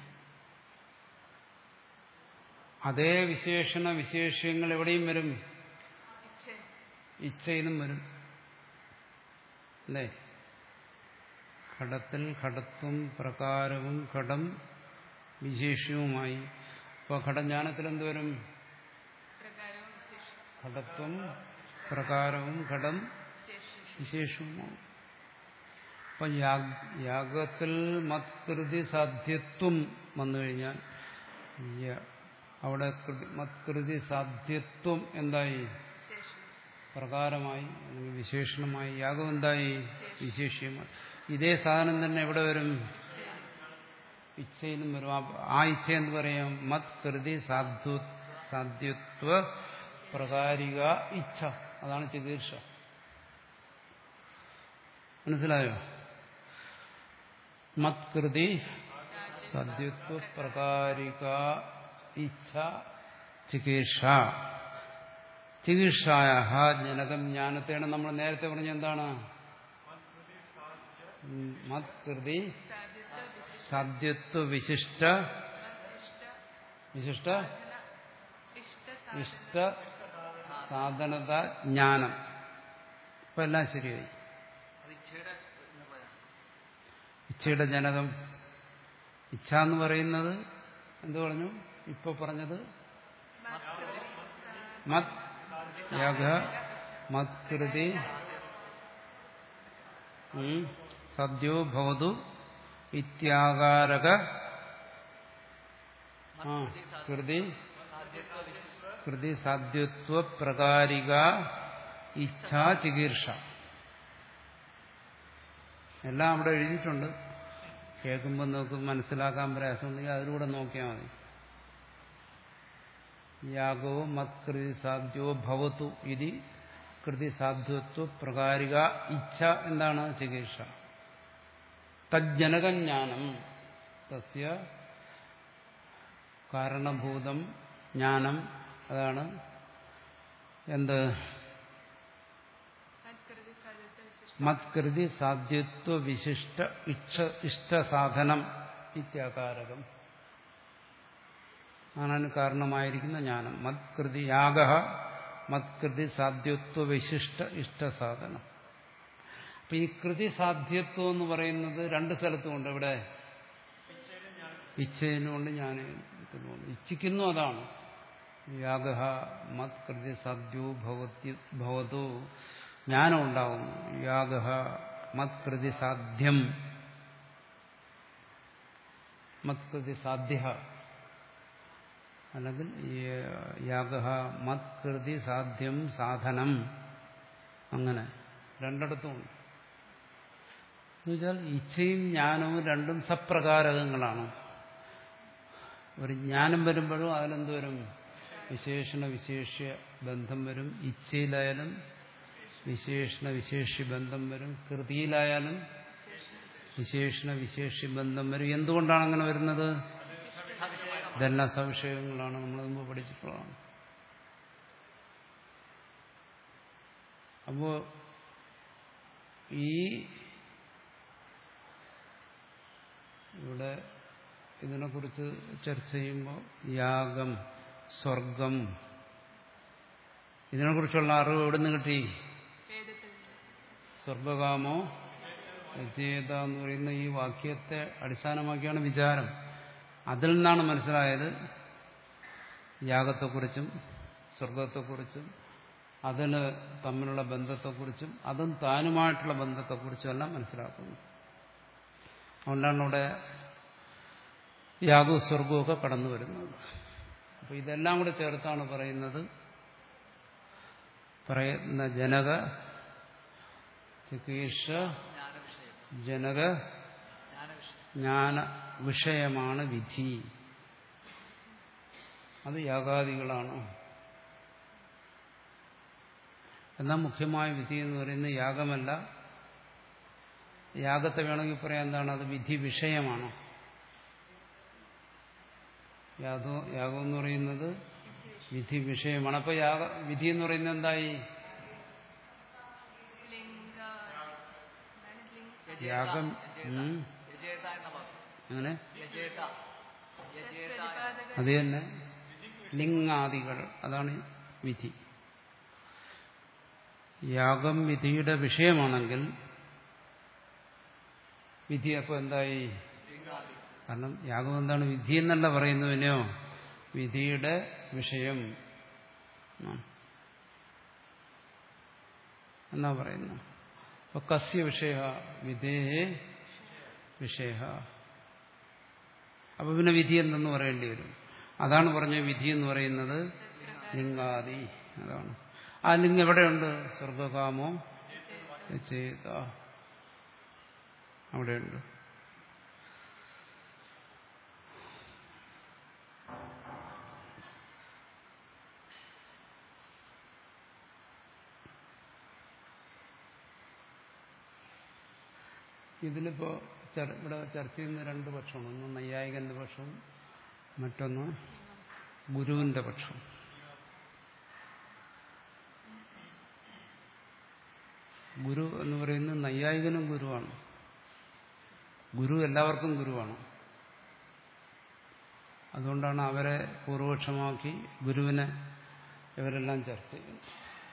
അതേ വിശേഷണ വിശേഷ്യങ്ങൾ എവിടെയും വരും? ഇച്ഛയിലും വരും, അല്ലേ? ഘടത്തിൽ ഘടത്വം പ്രകാരവും ഘടം വിശേഷ്യവുമായി. അപ്പോൾ ഘടജ്ഞാനത്തിൽ എന്തുവരും? ഘടത്വം പ്രകാരവും ഘടം വിശേഷവുമാവും. അപ്പം യാഗത്തിൽ മത്കൃതി സാധ്യത്വം വന്നു കഴിഞ്ഞാൽ അവിടെ മത്കൃതി സാധ്യത്വം എന്തായി? പ്രകാരമായി, അല്ലെങ്കിൽ വിശേഷണമായി. യാഗം എന്തായി? വിശേഷ്യമായി. ഇതേ സാധനം തന്നെ എവിടെ വരും? ഇച്ഛയിലും വരും. ആ ഇച്ഛ എന്ന് പറയാം മത് കൃതി സാധു സാധ്യത്വ പ്രകാരിക ഇച്ഛ. അതാണ് ചികീർഷ. മനസ്സിലായോ? മത് കൃതി സാധ്യത്വ പ്രകാരിക ഇച്ഛ ചികീർഷ. ചികീർഷായ ജനകം ജ്ഞാനത്തെയാണ് നമ്മൾ നേരത്തെ പറഞ്ഞ എന്താണ്? മത് കൃതി സാധ്യത്വ വിശിഷ്ട വിശിഷ്ട ഇഷ്ട സാധനത ജ്ഞാനം. ഇപ്പൊ എല്ലാം ശരിയായി. ഇച്ഛയുടെ ജനകം. ഇച്ഛ എന്ന് പറയുന്നത് എന്ത് പറഞ്ഞു? ഇപ്പൊ പറഞ്ഞത് മത് യാഗ മത്കൃതി സദ്യോ ഭവതു ഇത്യാകാരക കൃതി കൃതി സാധ്യത്വ പ്രകാരിക ഇച്ഛാ ചികീർഷ. എല്ലാം അവിടെ എഴുതിയിട്ടുണ്ട്. കേൾക്കുമ്പോൾ നമുക്ക് മനസ്സിലാക്കാൻ പ്രയാസമുണ്ടെങ്കിൽ അതിലൂടെ നോക്കിയാൽ മതി. യാഗോ മത്കൃതി സാധ്യോ ഭവതു ഇതി കൃതി സാധ്വത്വ പ്രകാരിക ഇച്ഛ എന്താണ് ചികിത്സ. തജ്ജനകം ജ്ഞാനം തസ്യ കാരണഭൂതം ജ്ഞാനം അതാണ് എന്ത് മത്കൃതി സാധ്യത്വ വിശിഷ്ട ഇഷ്ടസാധനം ഇത്യാകാരകം. ആണ് കാരണമായിരിക്കുന്ന ജ്ഞാനം. മത്കൃതി യാഗ മത്കൃതി സാധ്യത്വ വിശിഷ്ട ഇഷ്ടസാധനം. അപ്പൊ ഈ കൃതി സാധ്യത്വം എന്ന് പറയുന്നത് രണ്ട് സ്ഥലത്തുമുണ്ട്. ഇവിടെ ഇച്ഛയിലുമുണ്ട് ജ്ഞാനത്തിലുമുണ്ട്. ഇച്ഛിക്കുന്നു അതാണ് യാഗ മത്കൃതി സാധ്യോ ഭവതി ഭവതോ ജ്ഞാനം ഉണ്ടാകുന്നു. യാഗ മത്കൃതി സാധ്യം മത്കൃതി സാധ്യ അല്ലെങ്കിൽ യാഗ മത്കൃതി സാധ്യം സാധനം അങ്ങനെ രണ്ടിടത്തുമുണ്ട്. എന്നുവെച്ചാൽ ഇച്ഛയും ജ്ഞാനവും രണ്ടും സപ്രകാരകങ്ങളാണ്. ഒരു ജ്ഞാനം വരുമ്പോഴും അതിലെന്ത് വരും? വിശേഷണ വിശേഷ്യ ബന്ധം വരും. ഇച്ഛയിലായാലും വിശേഷണ വിശേഷ്യ ബന്ധം വരും. കൃതിയിലായാലും വിശേഷണ വിശേഷ്യ ബന്ധം വരും. എന്തുകൊണ്ടാണ് അങ്ങനെ വരുന്നത്? ഇതെല്ലാം സവിഷയങ്ങളാണ്, നമ്മൾ മുമ്പ് പഠിച്ചിട്ടുള്ളതാണ്. അപ്പോ ഈ ഇവിടെ ഇതിനെക്കുറിച്ച് ചർച്ച ചെയ്യുമ്പോൾ യാഗം, സ്വർഗം, ഇതിനെക്കുറിച്ചുള്ള അറിവ് എവിടെ നിന്ന് കിട്ടി? സ്വർഗകാമോ യജേത എന്ന് പറയുന്ന ഈ വാക്യത്തെ അടിസ്ഥാനമാക്കിയാണ് വിചാരം. അതിൽ നിന്നാണ് മനസ്സിലായത് യാഗത്തെക്കുറിച്ചും സ്വർഗത്തെക്കുറിച്ചും അതിന് തമ്മിലുള്ള ബന്ധത്തെക്കുറിച്ചും അതും താനുമായിട്ടുള്ള ബന്ധത്തെക്കുറിച്ചും എല്ലാം മനസ്സിലാക്കുന്നു. അതുകൊണ്ടാണ് ഇവിടെ യാഗവും സ്വർഗവും ഒക്കെ കടന്നു വരുന്നത്. അപ്പൊ ഇതെല്ലാം കൂടെ ചേർത്താണ് പറയുന്നത് പറയുന്ന ജനക ചികീർഷ ജനക ജ്ഞാന വിഷയമാണ് വിധി. അത് യാഗാദികളാണ്. എന്നാൽ മുഖ്യമായ വിധി എന്ന് പറയുന്നത് യാഗമല്ല. യാഗത്തെ വേണമെങ്കിൽ പറയാൻ എന്താണ്? അത് വിധി വിഷയമാണ്. യാഗം യാഗം എന്ന് പറയുന്നത് വിധി വിഷയമാണ്. അപ്പൊ യാഗ വിധി എന്ന് പറയുന്നത് എന്തായി? യാഗം അങ്ങനെ അത് തന്നെ ലിംഗാദികൾ, അതാണ് വിധി. യാഗം വിധിയുടെ വിഷയമാണെങ്കിൽ വിധി അപ്പൊ എന്തായി? കാരണം യാഗം എന്താണ്? വിധി എന്നല്ല പറയുന്നതിനെയോ വിധിയുടെ വിഷയം എന്നാ പറയുന്നു. അപ്പൊ കസ്യ വിഷയ വിധേഹേ വിഷയ. അപ്പൊ പിന്നെ വിധി എന്തെന്ന് പറയേണ്ടി വരും. അതാണ് പറഞ്ഞ വിധി എന്ന് പറയുന്നത് ലിംഗാദി. അതാണ് ആ ലിംഗം എവിടെയുണ്ട്? സ്വർഗകാമോ ചേത അവിടെയുണ്ട്. ഇതിലിപ്പോ ഇവിടെ ചർച്ച ചെയ്യുന്ന രണ്ട് പക്ഷമാണ്. ഒന്ന് നൈയായികന്റെ പക്ഷവും മറ്റൊന്ന് ഗുരുവിന്റെ പക്ഷം. ഗുരു എന്ന് പറയുന്നത് നൈയായികനും ഗുരുവാണ്. ഗുരു എല്ലാവർക്കും ഗുരുവാണ്. അതുകൊണ്ടാണ് അവരെ പൂർവപക്ഷമാക്കി ഗുരുവിനെ ഇവരെല്ലാം ചർച്ച ചെയ്യുന്നത്.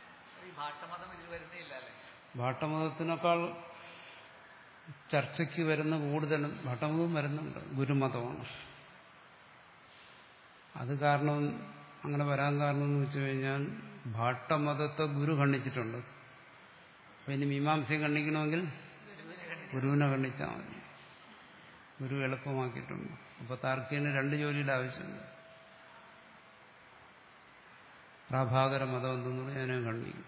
ഭാട്ടമതത്തിനേക്കാൾ ചർച്ചയ്ക്ക് വരുന്ന കൂടുതലും ഭട്ടമതവും വരുന്നുണ്ട്, ഗുരുമതമാണ്. അത് കാരണം അങ്ങനെ വരാൻ കാരണം എന്ന് വെച്ചു കഴിഞ്ഞാൽ ഭാട്ടമതത്തെ ഗുരു ഖണ്ഡിച്ചിട്ടുണ്ട്. അപ്പൊ ഇനി മീമാംസയെ ഖണ്ഡിക്കണമെങ്കിൽ ഗുരുവിനെ ഖണ്ഡിച്ചാൽ മതി. ഗുരു എളുപ്പമാക്കിയിട്ടുണ്ട്. അപ്പൊ താർക്കികന് രണ്ട് ജോലിയുടെ ആവശ്യമുണ്ട്. പ്രാഭാകര മതം എന്തെന്നുള്ളത് ഞാനും ഖണ്ഡിക്കും.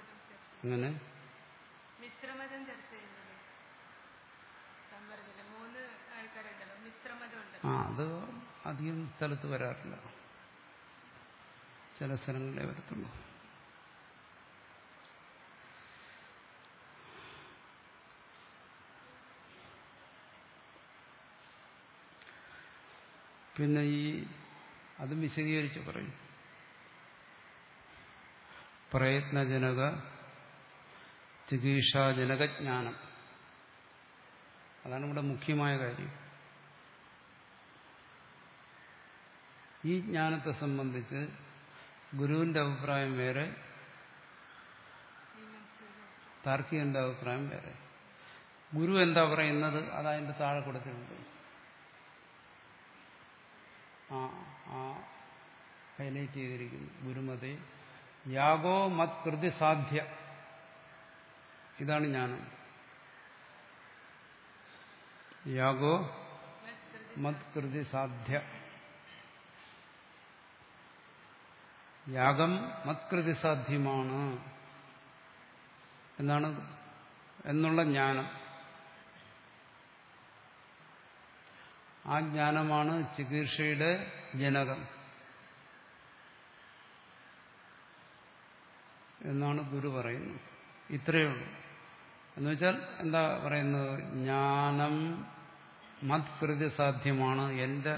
അങ്ങനെ മിശ്രമതം ചർച്ച ചെയ്യുന്നത് സംവരണത്തില് മൂന്ന് അത് അധികം സ്ഥലത്ത് വരാറില്ല, ചില സ്ഥലങ്ങളിലേ വരത്തുള്ളൂ. പിന്നെ ഈ അതും വിശദീകരിച്ച് പറയും. പ്രയത്നജനക ചികീഷാജനകജ്ഞാനം, അതാണ് ഇവിടെ മുഖ്യമായ കാര്യം. ഈ ജ്ഞാനത്തെ സംബന്ധിച്ച് ഗുരുവിന്റെ അഭിപ്രായം വേറെ, താർക്കികന്റെ അഭിപ്രായം വേറെ. ഗുരു എന്താ പറയുന്നത് അതതിന്റെ താഴെ കൊടുത്തിട്ടുണ്ട്. ആ ആ ഹൈലൈറ്റ് ചെയ്തിരിക്കുന്നു. ഗുരുമതേ യാഗോ മത് കൃതി സാധ്യ, ഇതാണ് ജ്ഞാനം. യാഗോ മത് കൃതി സാധ്യ, യാഗം മത്കൃതി സാധ്യമാണ് എന്നാണ് എന്നുള്ള ജ്ഞാനം. ആ ജ്ഞാനമാണ് ചികീർഷയുടെ ജനകം എന്നാണ് ഗുരു പറയുന്നത്. ഇത്രയേ ഉള്ളൂ. എന്നുവെച്ചാൽ എന്താ പറയുന്നത്? ജ്ഞാനം മത്കൃതി സാധ്യമാണ്, എന്റെ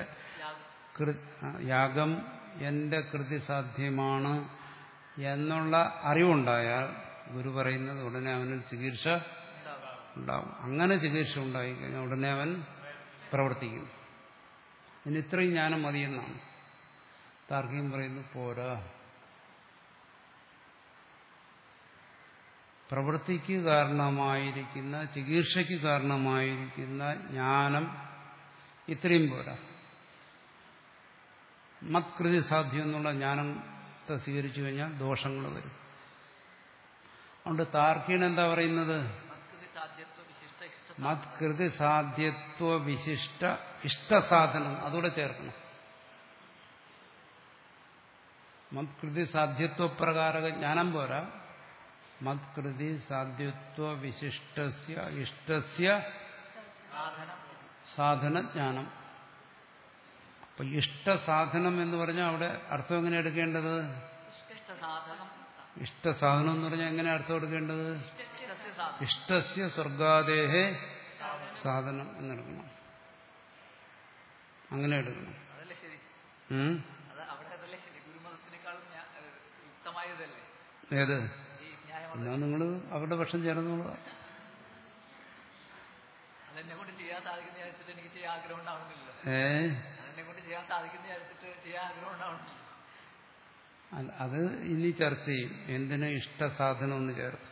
യാഗം എന്റെ കൃതി സാധ്യമാണ് എന്നുള്ള അറിവുണ്ടായാൽ ഗുരു പറയുന്നത് ഉടനെ അവനിൽ ചികിത്സ ഉണ്ടാവും. അങ്ങനെ ചികിത്സ ഉണ്ടായിക്കഴിഞ്ഞാൽ ഉടനെ അവൻ പ്രവർത്തിക്കും. ഇനി ഇത്രയും ജ്ഞാനം മതിയെന്നാണ്. താർക്കികം പറയുന്നു പോരാ, പ്രവൃത്തിക്ക് കാരണമായിരിക്കുന്ന, ചികിത്സയ്ക്ക് കാരണമായിരിക്കുന്ന ജ്ഞാനം ഇത്രയും പോരാ. മത്കൃതി സാധ്യം എന്നുള്ള ജ്ഞാനത്തെ സ്വീകരിച്ചു കഴിഞ്ഞാൽ ദോഷങ്ങൾ വരും. അതുകൊണ്ട് താർക്കികൻ എന്താ പറയുന്നത്? മത്കൃതി സാധ്യത്വ വിശിഷ്ട ഇഷ്ടസാധനം, അതുകൂടെ ചേർക്കണം. മത്കൃതി സാധ്യത്വ പ്രകാരക ജ്ഞാനം പോരാ, മത്കൃതി സാധ്യത്വ വിശിഷ്ടസ്യ ഇഷ്ടസ്യ സാധനജ്ഞാനം. അപ്പൊ ഇഷ്ടസാധനം എന്ന് പറഞ്ഞാൽ അവിടെ അർത്ഥം എങ്ങനെ എടുക്കേണ്ടത്? ഇഷ്ടസാധനം എന്ന് പറഞ്ഞാൽ എങ്ങനെ അർത്ഥം എടുക്കേണ്ടത്? ഇഷ്ടസ്യ സ്വർഗാദേഹേ സാധനം എന്നെടുക്കണം. അങ്ങനെ എടുക്കണം. ഏത്? എന്നാ നിങ്ങൾ അവരുടെ പക്ഷം ചേർന്നോളുക. ഏ അത് ഇനി ചർച്ച ചെയ്യും. എന്തിന് ഇഷ്ടസാധനം എന്ന് ചേർത്ത്?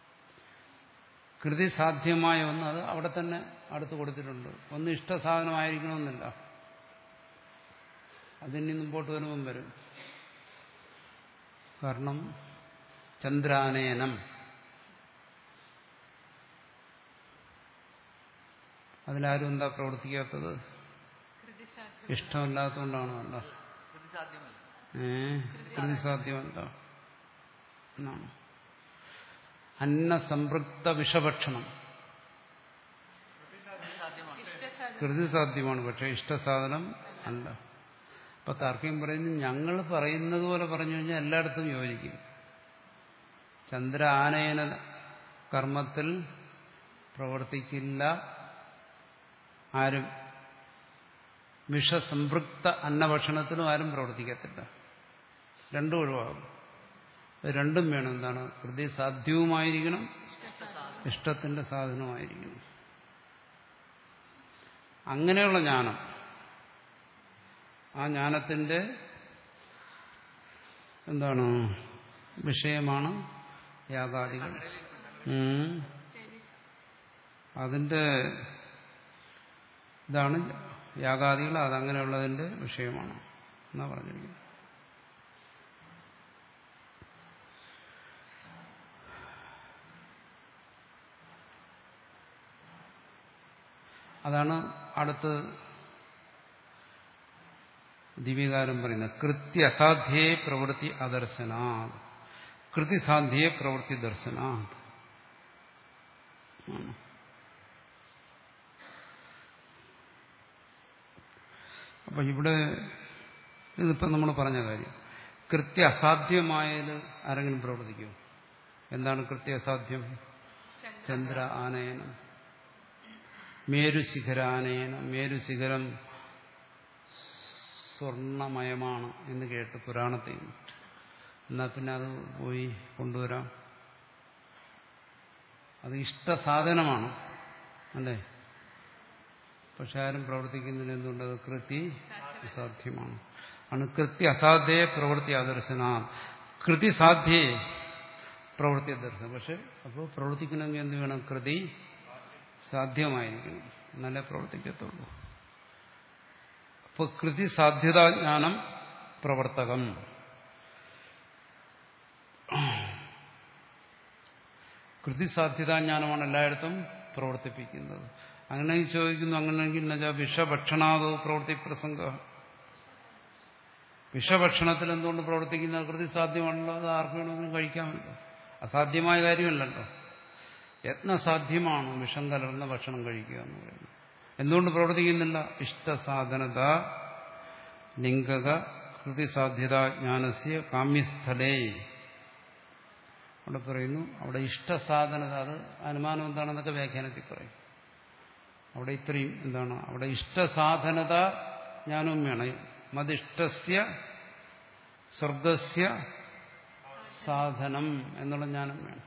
കൃതി സാധ്യമായ ഒന്ന് അത് അവിടെ തന്നെ അടുത്ത് കൊടുത്തിട്ടുണ്ട്. ഒന്ന് ഇഷ്ടസാധനമായിരിക്കണമെന്നില്ല, അതിന് മുമ്പോട്ട് വരുമ്പം വരും. കാരണം ചന്ദ്രാനയനം അതിലാരും എന്താ പ്രവർത്തിക്കാത്തത്? ഇഷ്ടമല്ലാത്തതുകൊണ്ടാണോ? അല്ല, ഏ കൃതി സാധ്യമല്ല എന്നാണ്. അന്നസംപൃക്ത വിഷഭക്ഷണം കൃതി സാധ്യമാണ്, പക്ഷെ ഇഷ്ടസാധനം അല്ല. അപ്പൊ താർക്കികം പറയുന്നു, ഞങ്ങൾ പറയുന്നത് പോലെ പറഞ്ഞു കഴിഞ്ഞാൽ എല്ലായിടത്തും യോജിക്കും. ചന്ദ്ര ആനയന കർമ്മത്തിൽ പ്രവർത്തിക്കില്ല ആരും. വിഷസംപൃക്ത അന്നഭക്ഷണത്തിലും ആരും പ്രവർത്തിക്കത്തില്ല. രണ്ടും ഒഴിവാകും. രണ്ടും വേണം. എന്താണ്? കൃതി സാധ്യവുമായിരിക്കണം, ഇഷ്ടത്തിന്റെ സാധനമായിരിക്കണം. അങ്ങനെയുള്ള ജ്ഞാനം, ആ ജ്ഞാനത്തിന്റെ എന്താണ് വിഷയമാണ് യാഗാദികൾ. അതിന്റെ ഇതാണ് യാഗാദികൾ, അതങ്ങനെയുള്ളതിന്റെ വിഷയമാണ് എന്നാ പറഞ്ഞിരിക്കുന്നത്. അതാണ് അടുത്ത് ദിവ്യകാരം പറയുന്നത്. കൃത്യ അസാധ്യേ പ്രവൃത്തി അദർശനാത്, കൃതി സാധ്യേ പ്രവൃത്തി ദർശനാത്. അപ്പം ഇവിടെ ഇതിപ്പം നമ്മൾ പറഞ്ഞ കാര്യം കൃത്യ അസാധ്യമായത് ആരെങ്കിലും പ്രവർത്തിക്കും. എന്താണ് കൃത്യ അസാധ്യം? ചന്ദ്ര ആനയനം, മേരുശിഖര ആനയനം. മേരുശിഖരം സ്വർണമയമാണ് എന്ന് കേട്ട് പുരാണത്തിൽ. എന്നാൽ പിന്നെ അത് പോയി കൊണ്ടുവരാം. അത് ഇഷ്ടസാധനമാണ് അല്ലേ? പക്ഷെ ആരും പ്രവർത്തിക്കുന്നതിന് എന്തുകൊണ്ടത് കൃതി അസാധ്യമാണ്. ആണ് കൃത്യ അസാധ്യേ പ്രവൃത്തി ആദർശന, കൃതി സാധ്യേ പ്രവൃത്തി ദർശനം. പക്ഷെ അപ്പോൾ പ്രവർത്തിക്കണമെങ്കിൽ എന്ത് വേണം? കൃതി സാധ്യമായിരിക്കണം, എന്നാലേ പ്രവർത്തിക്കത്തുള്ളൂ. അപ്പോൾ കൃതി സാധ്യതാജ്ഞാനം പ്രവർത്തകം. കൃതി സാധ്യതാജ്ഞാനമാണ് എല്ലായിടത്തും പ്രവർത്തിപ്പിക്കുന്നത്. അങ്ങനെ ചോദിക്കുന്നു, അങ്ങനെയെങ്കിൽ എന്നുവെച്ചാൽ വിഷഭക്ഷണാദോ പ്രവൃത്തി പ്രസംഗ. വിഷഭക്ഷണത്തിൽ എന്തുകൊണ്ട് പ്രവർത്തിക്കുന്നത്? കൃതി സാധ്യമാണല്ലോ, അത് ആർക്ക് വേണമെങ്കിലും കഴിക്കാമല്ലോ, അസാധ്യമായ കാര്യമല്ലല്ലോ. യത്നസാധ്യമാണ് വിഷം കലർന്ന ഭക്ഷണം കഴിക്കുക എന്ന് പറയുന്നത്. എന്തുകൊണ്ട് പ്രവർത്തിക്കുന്നില്ല? ഇഷ്ടസാധനത ലിംഗക കൃതി സാധ്യതാ ജ്ഞാനസ്യ കാമ്യസ്ഥലേ. അവിടെ പറയുന്നു, അവിടെ ഇഷ്ടസാധനത, അത് അനുമാനം എന്താണെന്നൊക്കെ വ്യാഖ്യാനത്തിൽ പറയും. അവിടെ ഇത്രയും എന്താണ്? അവിടെ ഇഷ്ടസാധനത ജ്ഞാനവും വേണം. മതിഷ്ടസ്യ സ്വർഗസ്യ സാധനം എന്നുള്ള ജ്ഞാനം വേണം.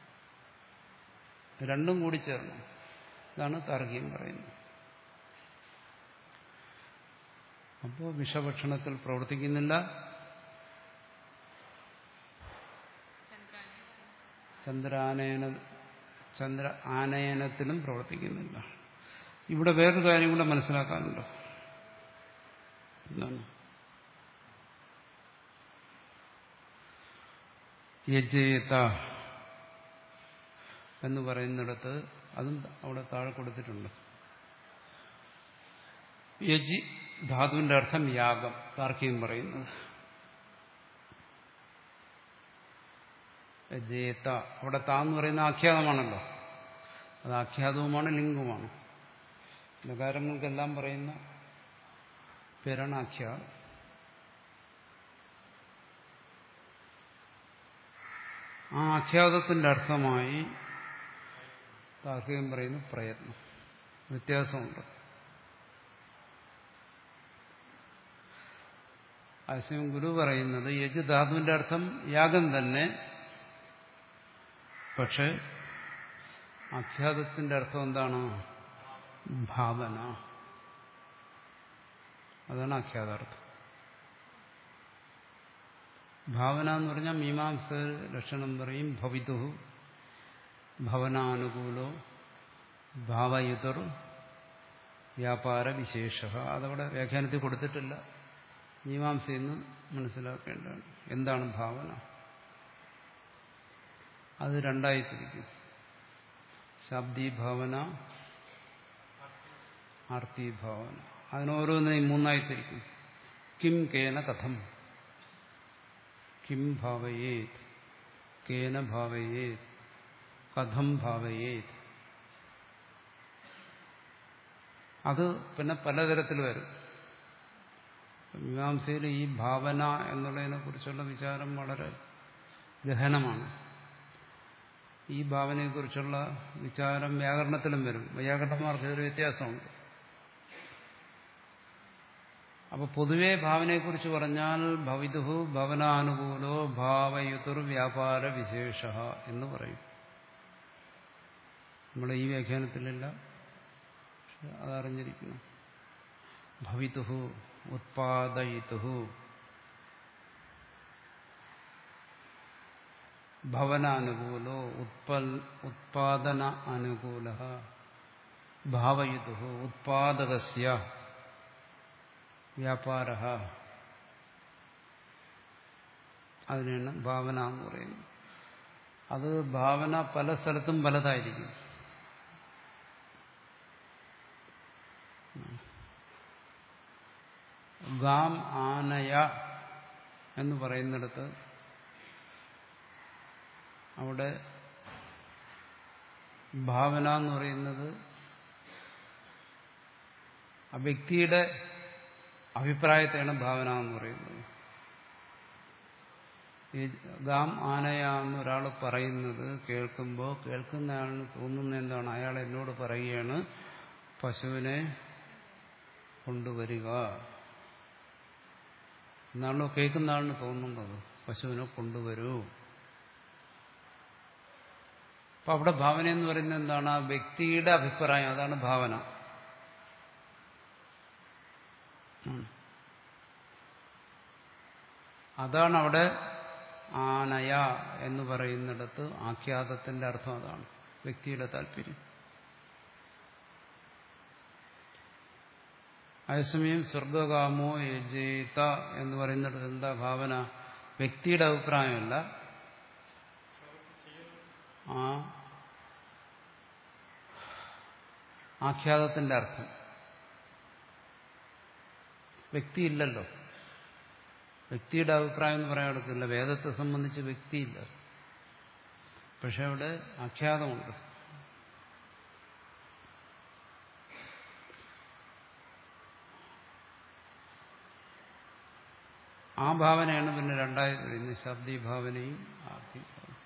രണ്ടും കൂടി ചേർന്ന്. ഇതാണ് താർക്കികം പറയുന്നത്. അപ്പോൾ വിഷഭക്ഷണത്തിൽ പ്രവർത്തിക്കുന്നില്ല, ചന്ദ്രാനയന ചന്ദ്ര ആനയനത്തിലും പ്രവർത്തിക്കുന്നില്ല. ഇവിടെ വേറൊരു കാര്യം കൂടെ മനസ്സിലാക്കാനുണ്ട്. എന്താണ്? യജേത എന്ന് പറയുന്നിടത്ത് അതും അവിടെ താഴെ കൊടുത്തിട്ടുണ്ട്. യജി ധാതുവിന്റെ അർത്ഥം യാഗം, താർക്കികം പറയുന്നത്. യജേത അവിടെ താന്ന് പറയുന്ന ആഖ്യാതമാണല്ലോ, അത് ആഖ്യാതവുമാണ് ലിംഗവുമാണ്. ലകാരങ്ങൾക്കെല്ലാം പറയുന്ന പേരാണ് ആഖ്യാതം. ആ ആഖ്യാതത്തിന്റെ അർത്ഥമായി താർക്കികം പറയുന്നു പ്രയത്നം. വ്യത്യാസമുണ്ട്. ആശയം ഗുരു പറയുന്നത് യജ് ധാതുവിന്റെ അർത്ഥം യാഗം തന്നെ, പക്ഷെ ആഖ്യാതത്തിന്റെ അർത്ഥം എന്താണ്? ഭാവന. അതാണ് ആഖ്യാതാർത്ഥം. ഭാവന എന്ന് പറഞ്ഞാൽ മീമാംസ ലക്ഷണം പറയും ഭവിതു ഭവനാനുകൂലോ ഭാവയുതർ വ്യാപാര വിശേഷ. അതവിടെ വ്യാഖ്യാനത്തിൽ കൊടുത്തിട്ടില്ല, മീമാംസയിൽ നിന്ന് മനസ്സിലാക്കേണ്ടതാണ്. എന്താണ് ഭാവന? അത് രണ്ടായി തിരിക്കും. ശാബ്ദീഭാവന, ആർത്തിഭാവന. അതിനോരോന്നിനെയും മൂന്നായി തിരിക്കും. കിം കേന കഥം, കിം ഭാവയേത്, കേന ഭാവയേത്, കഥം ഭാവയേത്. അത് പിന്നെ പലതരത്തിൽ വരും. മീമാംസയിൽ ഈ ഭാവന എന്നുള്ളതിനെ കുറിച്ചുള്ള വിചാരം വളരെ ഗഹനമാണ്. ഈ ഭാവനയെക്കുറിച്ചുള്ള വിചാരം വ്യാകരണത്തിലും വരും. വ്യാകരണന്മാർക്ക് ഒരു വ്യത്യാസമുണ്ട്. അപ്പൊ പൊതുവെ ഭാവനയെക്കുറിച്ച് പറഞ്ഞാൽ ഭവിതുഹു ഭവനാനുകൂലോ ഭാവയുതുർ വ്യാപാര വിശേഷ എന്ന് പറയും. നമ്മൾ ഈ വ്യാഖ്യാനത്തിലല്ല, പക്ഷെ അതറിഞ്ഞിരിക്കണം. ഭവിതുഹു ഉത്പാദയിതുഹു ഭവനാനുകൂലോ ഉത്പാദന അനുകൂല ഭാവയുതുഹു ഉത്പാദകസ്യ വ്യാപാര. അതിനാണ് ഭാവന എന്ന് പറയുന്നത്. അത് ഭാവന പല സ്ഥലത്തും പലതായിരിക്കും. ഗാം ആനയ എന്ന് പറയുന്നിടത്ത് അവിടെ ഭാവന എന്ന് പറയുന്നത് ആ വ്യക്തിയുടെ അഭിപ്രായത്തെയാണ് ഭാവന എന്ന് പറയുന്നത്. ഈ ഗാം ആനയ എന്ന് ഒരാൾ പറയുന്നത് കേൾക്കുമ്പോൾ കേൾക്കുന്നയാളിന് തോന്നുന്ന എന്താണ്? അയാൾ എന്നോട് പറയുകയാണ് പശുവിനെ കൊണ്ടുവരിക എന്നാണല്ലോ കേൾക്കുന്ന ആളിന് തോന്നുന്നത്. പശുവിനെ കൊണ്ടുവരൂ. അപ്പൊ അവിടെ ഭാവന എന്ന് പറയുന്നത് എന്താണ്? ആ വ്യക്തിയുടെ അഭിപ്രായം, അതാണ് ഭാവന. അതാണ് അവിടെ ആനയ എന്ന് പറയുന്നിടത്ത് ആഖ്യാതത്തിന്റെ അർത്ഥം അതാണ്, വ്യക്തിയുടെ താല്പര്യം. അതേസമയം സ്വർഗകാമോ യജേത എന്ന് പറയുന്നിടത്ത് എന്താ ഭാവന? വ്യക്തിയുടെ അഭിപ്രായമല്ല, ആ ആഖ്യാതത്തിന്റെ അർത്ഥം. വ്യക്തിയില്ലല്ലോ, വ്യക്തിയുടെ അഭിപ്രായം എന്ന് പറയാൻ എടുക്കില്ല. വേദത്തെ സംബന്ധിച്ച് വ്യക്തിയില്ല, പക്ഷെ അവിടെ ആഖ്യാതമുണ്ട്. ആ ഭാവനയാണ് പിന്നെ രണ്ടായി പറയുന്നത്, ശബ്ദീഭാവനയും ആർത്തിഭാവനയും.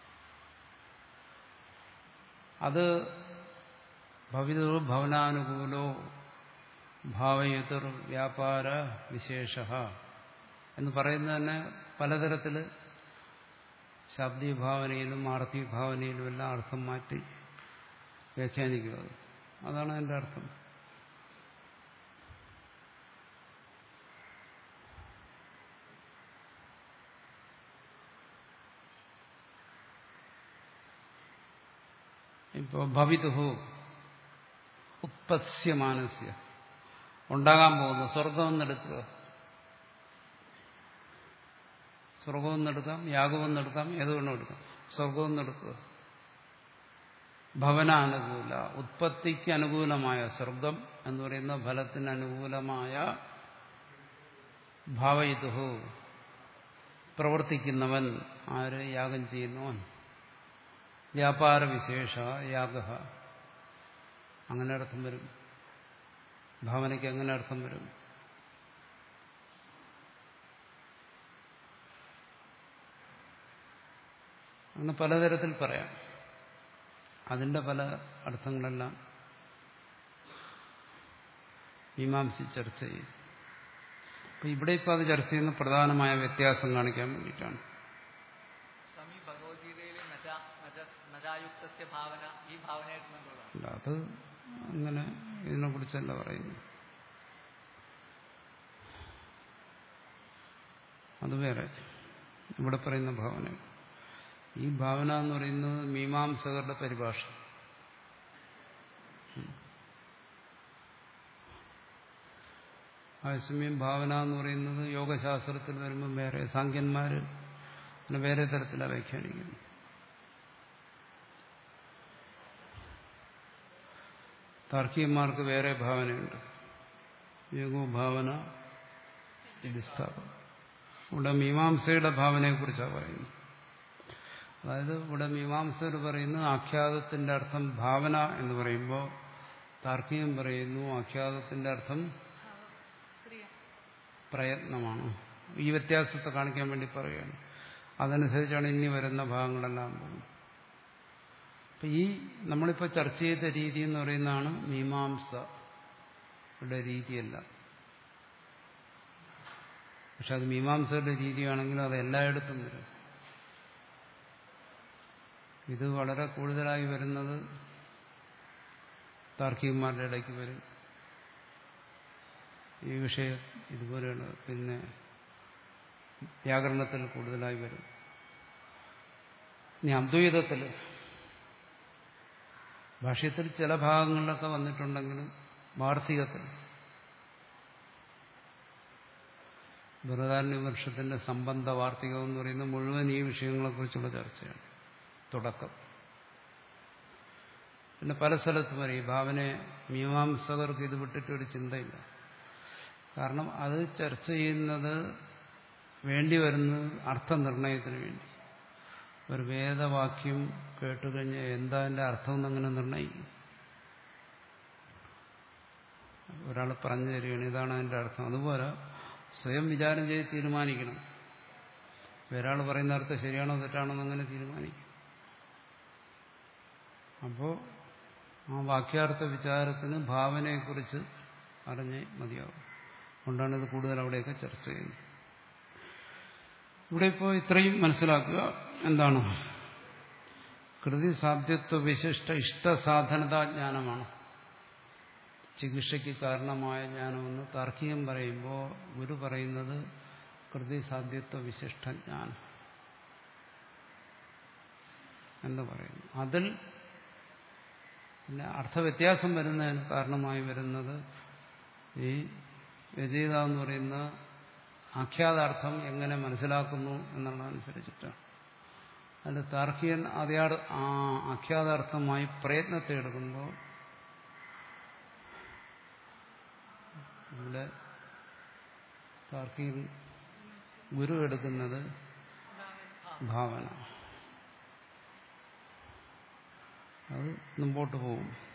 അത് ഭവിതോ ഭവനാനുകൂലോ ഭാവയുതിർ വ്യാപാര വിശേഷ എന്ന് പറയുന്നത് തന്നെ പലതരത്തിൽ ശബ്ദീഭാവനയിലും ആർത്തിഭാവനയിലും എല്ലാം അർത്ഥം മാറ്റി വ്യാഖ്യാനിക്കുക. അതാണ് അതിൻ്റെ അർത്ഥം. ഇപ്പോ ഭവിതുഹു ഉത്പത്സ്യമാനസ്യ, ഉണ്ടാകാൻ പോകുന്നു. സ്വർഗമെന്നെടുക്കുക, സ്വർഗമെന്നെടുക്കാം, യാഗമെന്നെടുക്കാം, ഏതുകൊണ്ടും എടുക്കാം. സ്വർഗമെന്നെടുക്കുക. ഭവനാനുകൂല, ഉത്പത്തിക്ക് അനുകൂലമായ സ്വർഗം എന്ന് പറയുന്ന ഫലത്തിന് അനുകൂലമായ ഭാവയിതുഹു, പ്രവർത്തിക്കുന്നവൻ. ആര്? യാഗം ചെയ്യുന്നവൻ. വ്യാപാര വിശേഷ യാഗ, അങ്ങനെ അർത്ഥം വരും. ഭാവനയ്ക്ക് അങ്ങനെ അർത്ഥം വരും. അങ്ങനെ പലതരത്തിൽ പറയാം. അതിന്റെ പല അർത്ഥങ്ങളെല്ലാം മീമാംസി ചർച്ച ചെയ്യും. അപ്പൊ ഇവിടെ ഇപ്പൊ അത് ചർച്ച ചെയ്യുന്ന പ്രധാനമായ വ്യത്യാസം കാണിക്കാൻ വേണ്ടിയിട്ടാണ്. സ്വാമി ഭഗവത്ഗീതയിലെ നജായുക്തസ്യ ഭാവന ഈ ഭാവനയായിട്ട് ബന്ധമുള്ളതാണ്. അത് അങ്ങനെ ഇതിനെ കുറിച്ചല്ല പറയുന്നു, അത് വേറെ. ഇവിടെ പറയുന്ന ഭാവന, ഈ ഭാവന എന്ന് പറയുന്നത് മീമാംസകരുടെ പരിഭാഷ. അതേസമയം ഭാവന എന്ന് പറയുന്നത് യോഗശാസ്ത്രത്തിൽ വരുമ്പോൾ വേറെ, സാഖ്യന്മാര് പിന്നെ വേറെ തരത്തിലാണ് വ്യാഖ്യാനിക്കുന്നത്. താർക്കികന്മാർക്ക് വേറെ ഭാവനയുണ്ട്, യോഗോ ഭാവന സ്ഥിതിസ്ഥാപനം. ഇവിടെ മീമാംസയുടെ ഭാവനയെക്കുറിച്ചാണ് പറയുന്നത്. അതായത് ഇവിടെ മീമാംസകർ പറയുന്നു ആഖ്യാതത്തിന്റെ അർത്ഥം ഭാവന എന്ന് പറയുമ്പോൾ, താർക്കികം പറയുന്നു ആഖ്യാതത്തിന്റെ അർത്ഥം പ്രയത്നമാണ്. ഈ വ്യത്യാസത്തെ കാണിക്കാൻ വേണ്ടി പറയുകയാണ്. അതനുസരിച്ചാണ് ഇനി വരുന്ന ഭാഗങ്ങളെല്ലാം പോകുന്നത്. അപ്പൊ ഈ നമ്മളിപ്പോൾ ചർച്ച ചെയ്ത രീതി എന്ന് പറയുന്നതാണ് മീമാംസയുടെ രീതിയല്ല. പക്ഷെ അത് മീമാംസയുടെ രീതിയാണെങ്കിലും അത് എല്ലായിടത്തും വരും. ഇത് വളരെ കൂടുതലായി വരുന്നത് താർക്കികന്മാരുടെ ഇടയ്ക്ക് വരും ഈ വിഷയം. ഇതുപോലെയുള്ള പിന്നെ വ്യാകരണത്തിൽ കൂടുതലായി വരും. ഇനി അദ്വൈതത്തിൽ ഭാഷ്യത്തിൽ ചില ഭാഗങ്ങളിലൊക്കെ വന്നിട്ടുണ്ടെങ്കിലും വാർത്തികത്തിൽ ബൃഹദാരണ്യപനിഷത്തിന്റെ സംബന്ധ വാർത്തികം എന്ന് പറയുന്ന മുഴുവൻ ഈ വിഷയങ്ങളെക്കുറിച്ചുള്ള ചർച്ചയാണ് തുടക്കം. പിന്നെ പല സ്ഥലത്തും വരെ ഈ ഭാവനയെ മീമാംസകർക്ക് ഇത് വിട്ടിട്ടൊരു ചിന്തയില്ല. കാരണം അത് ചർച്ച ചെയ്യുന്നത് വേണ്ടി വരുന്നത് അർത്ഥനിർണയത്തിന് വേണ്ടി. ഒരു വേദവാക്യം കേട്ടുകഴിഞ്ഞാൽ എന്താ അതിൻ്റെ അർത്ഥം എന്നങ്ങനെ നിർണയിക്കും. ഒരാൾ പറഞ്ഞു തരികയാണ് ഇതാണ് അതിൻ്റെ അർത്ഥം. അതുപോലെ സ്വയം വിചാരം ചെയ്ത് തീരുമാനിക്കണം. ഒരാൾ പറയുന്ന അർത്ഥം ശരിയാണോ തെറ്റാണോ എന്നങ്ങനെ തീരുമാനിക്കും. അപ്പോൾ ആ വാക്യാർത്ഥ വിചാരത്തിന് ഭാവനയെക്കുറിച്ച് അറിഞ്ഞേ മതിയാവും. അതുകൊണ്ടാണ് ഇത് കൂടുതൽ അവിടെയൊക്കെ ചർച്ച ചെയ്യുന്നത്. ഇവിടെ ഇപ്പോൾ ഇത്രയും മനസ്സിലാക്കുക. എന്താണ് കൃതി സാധ്യത്വ വിശിഷ്ട ഇഷ്ടസാധനതാ ജ്ഞാനമാണ് ചികിത്സയ്ക്ക് കാരണമായ ജ്ഞാനമെന്ന് താർക്കികം പറയുമ്പോൾ ഗുരു പറയുന്നത് കൃതി സാധ്യത്വ വിശിഷ്ട ജ്ഞാനം എന്ന് പറയുന്നു. അതിൽ പിന്നെ അർത്ഥവ്യത്യാസം വരുന്നതിന് കാരണമായി വരുന്നത് ഈ രചയിത എന്ന് പറയുന്ന ആഖ്യാതാർത്ഥം എങ്ങനെ മനസ്സിലാക്കുന്നു എന്നുള്ളതനുസരിച്ചിട്ടാണ്. അതിൽ താർക്കികൻ അതേ ആഖ്യാതാർത്ഥമായി പ്രയത്നത്തെ എടുക്കുമ്പോൾ ഇവിടെ താർക്കികൻ ഗുരു എടുക്കുന്നത് ഭാവന. അത് മുമ്പോട്ട് പോകും.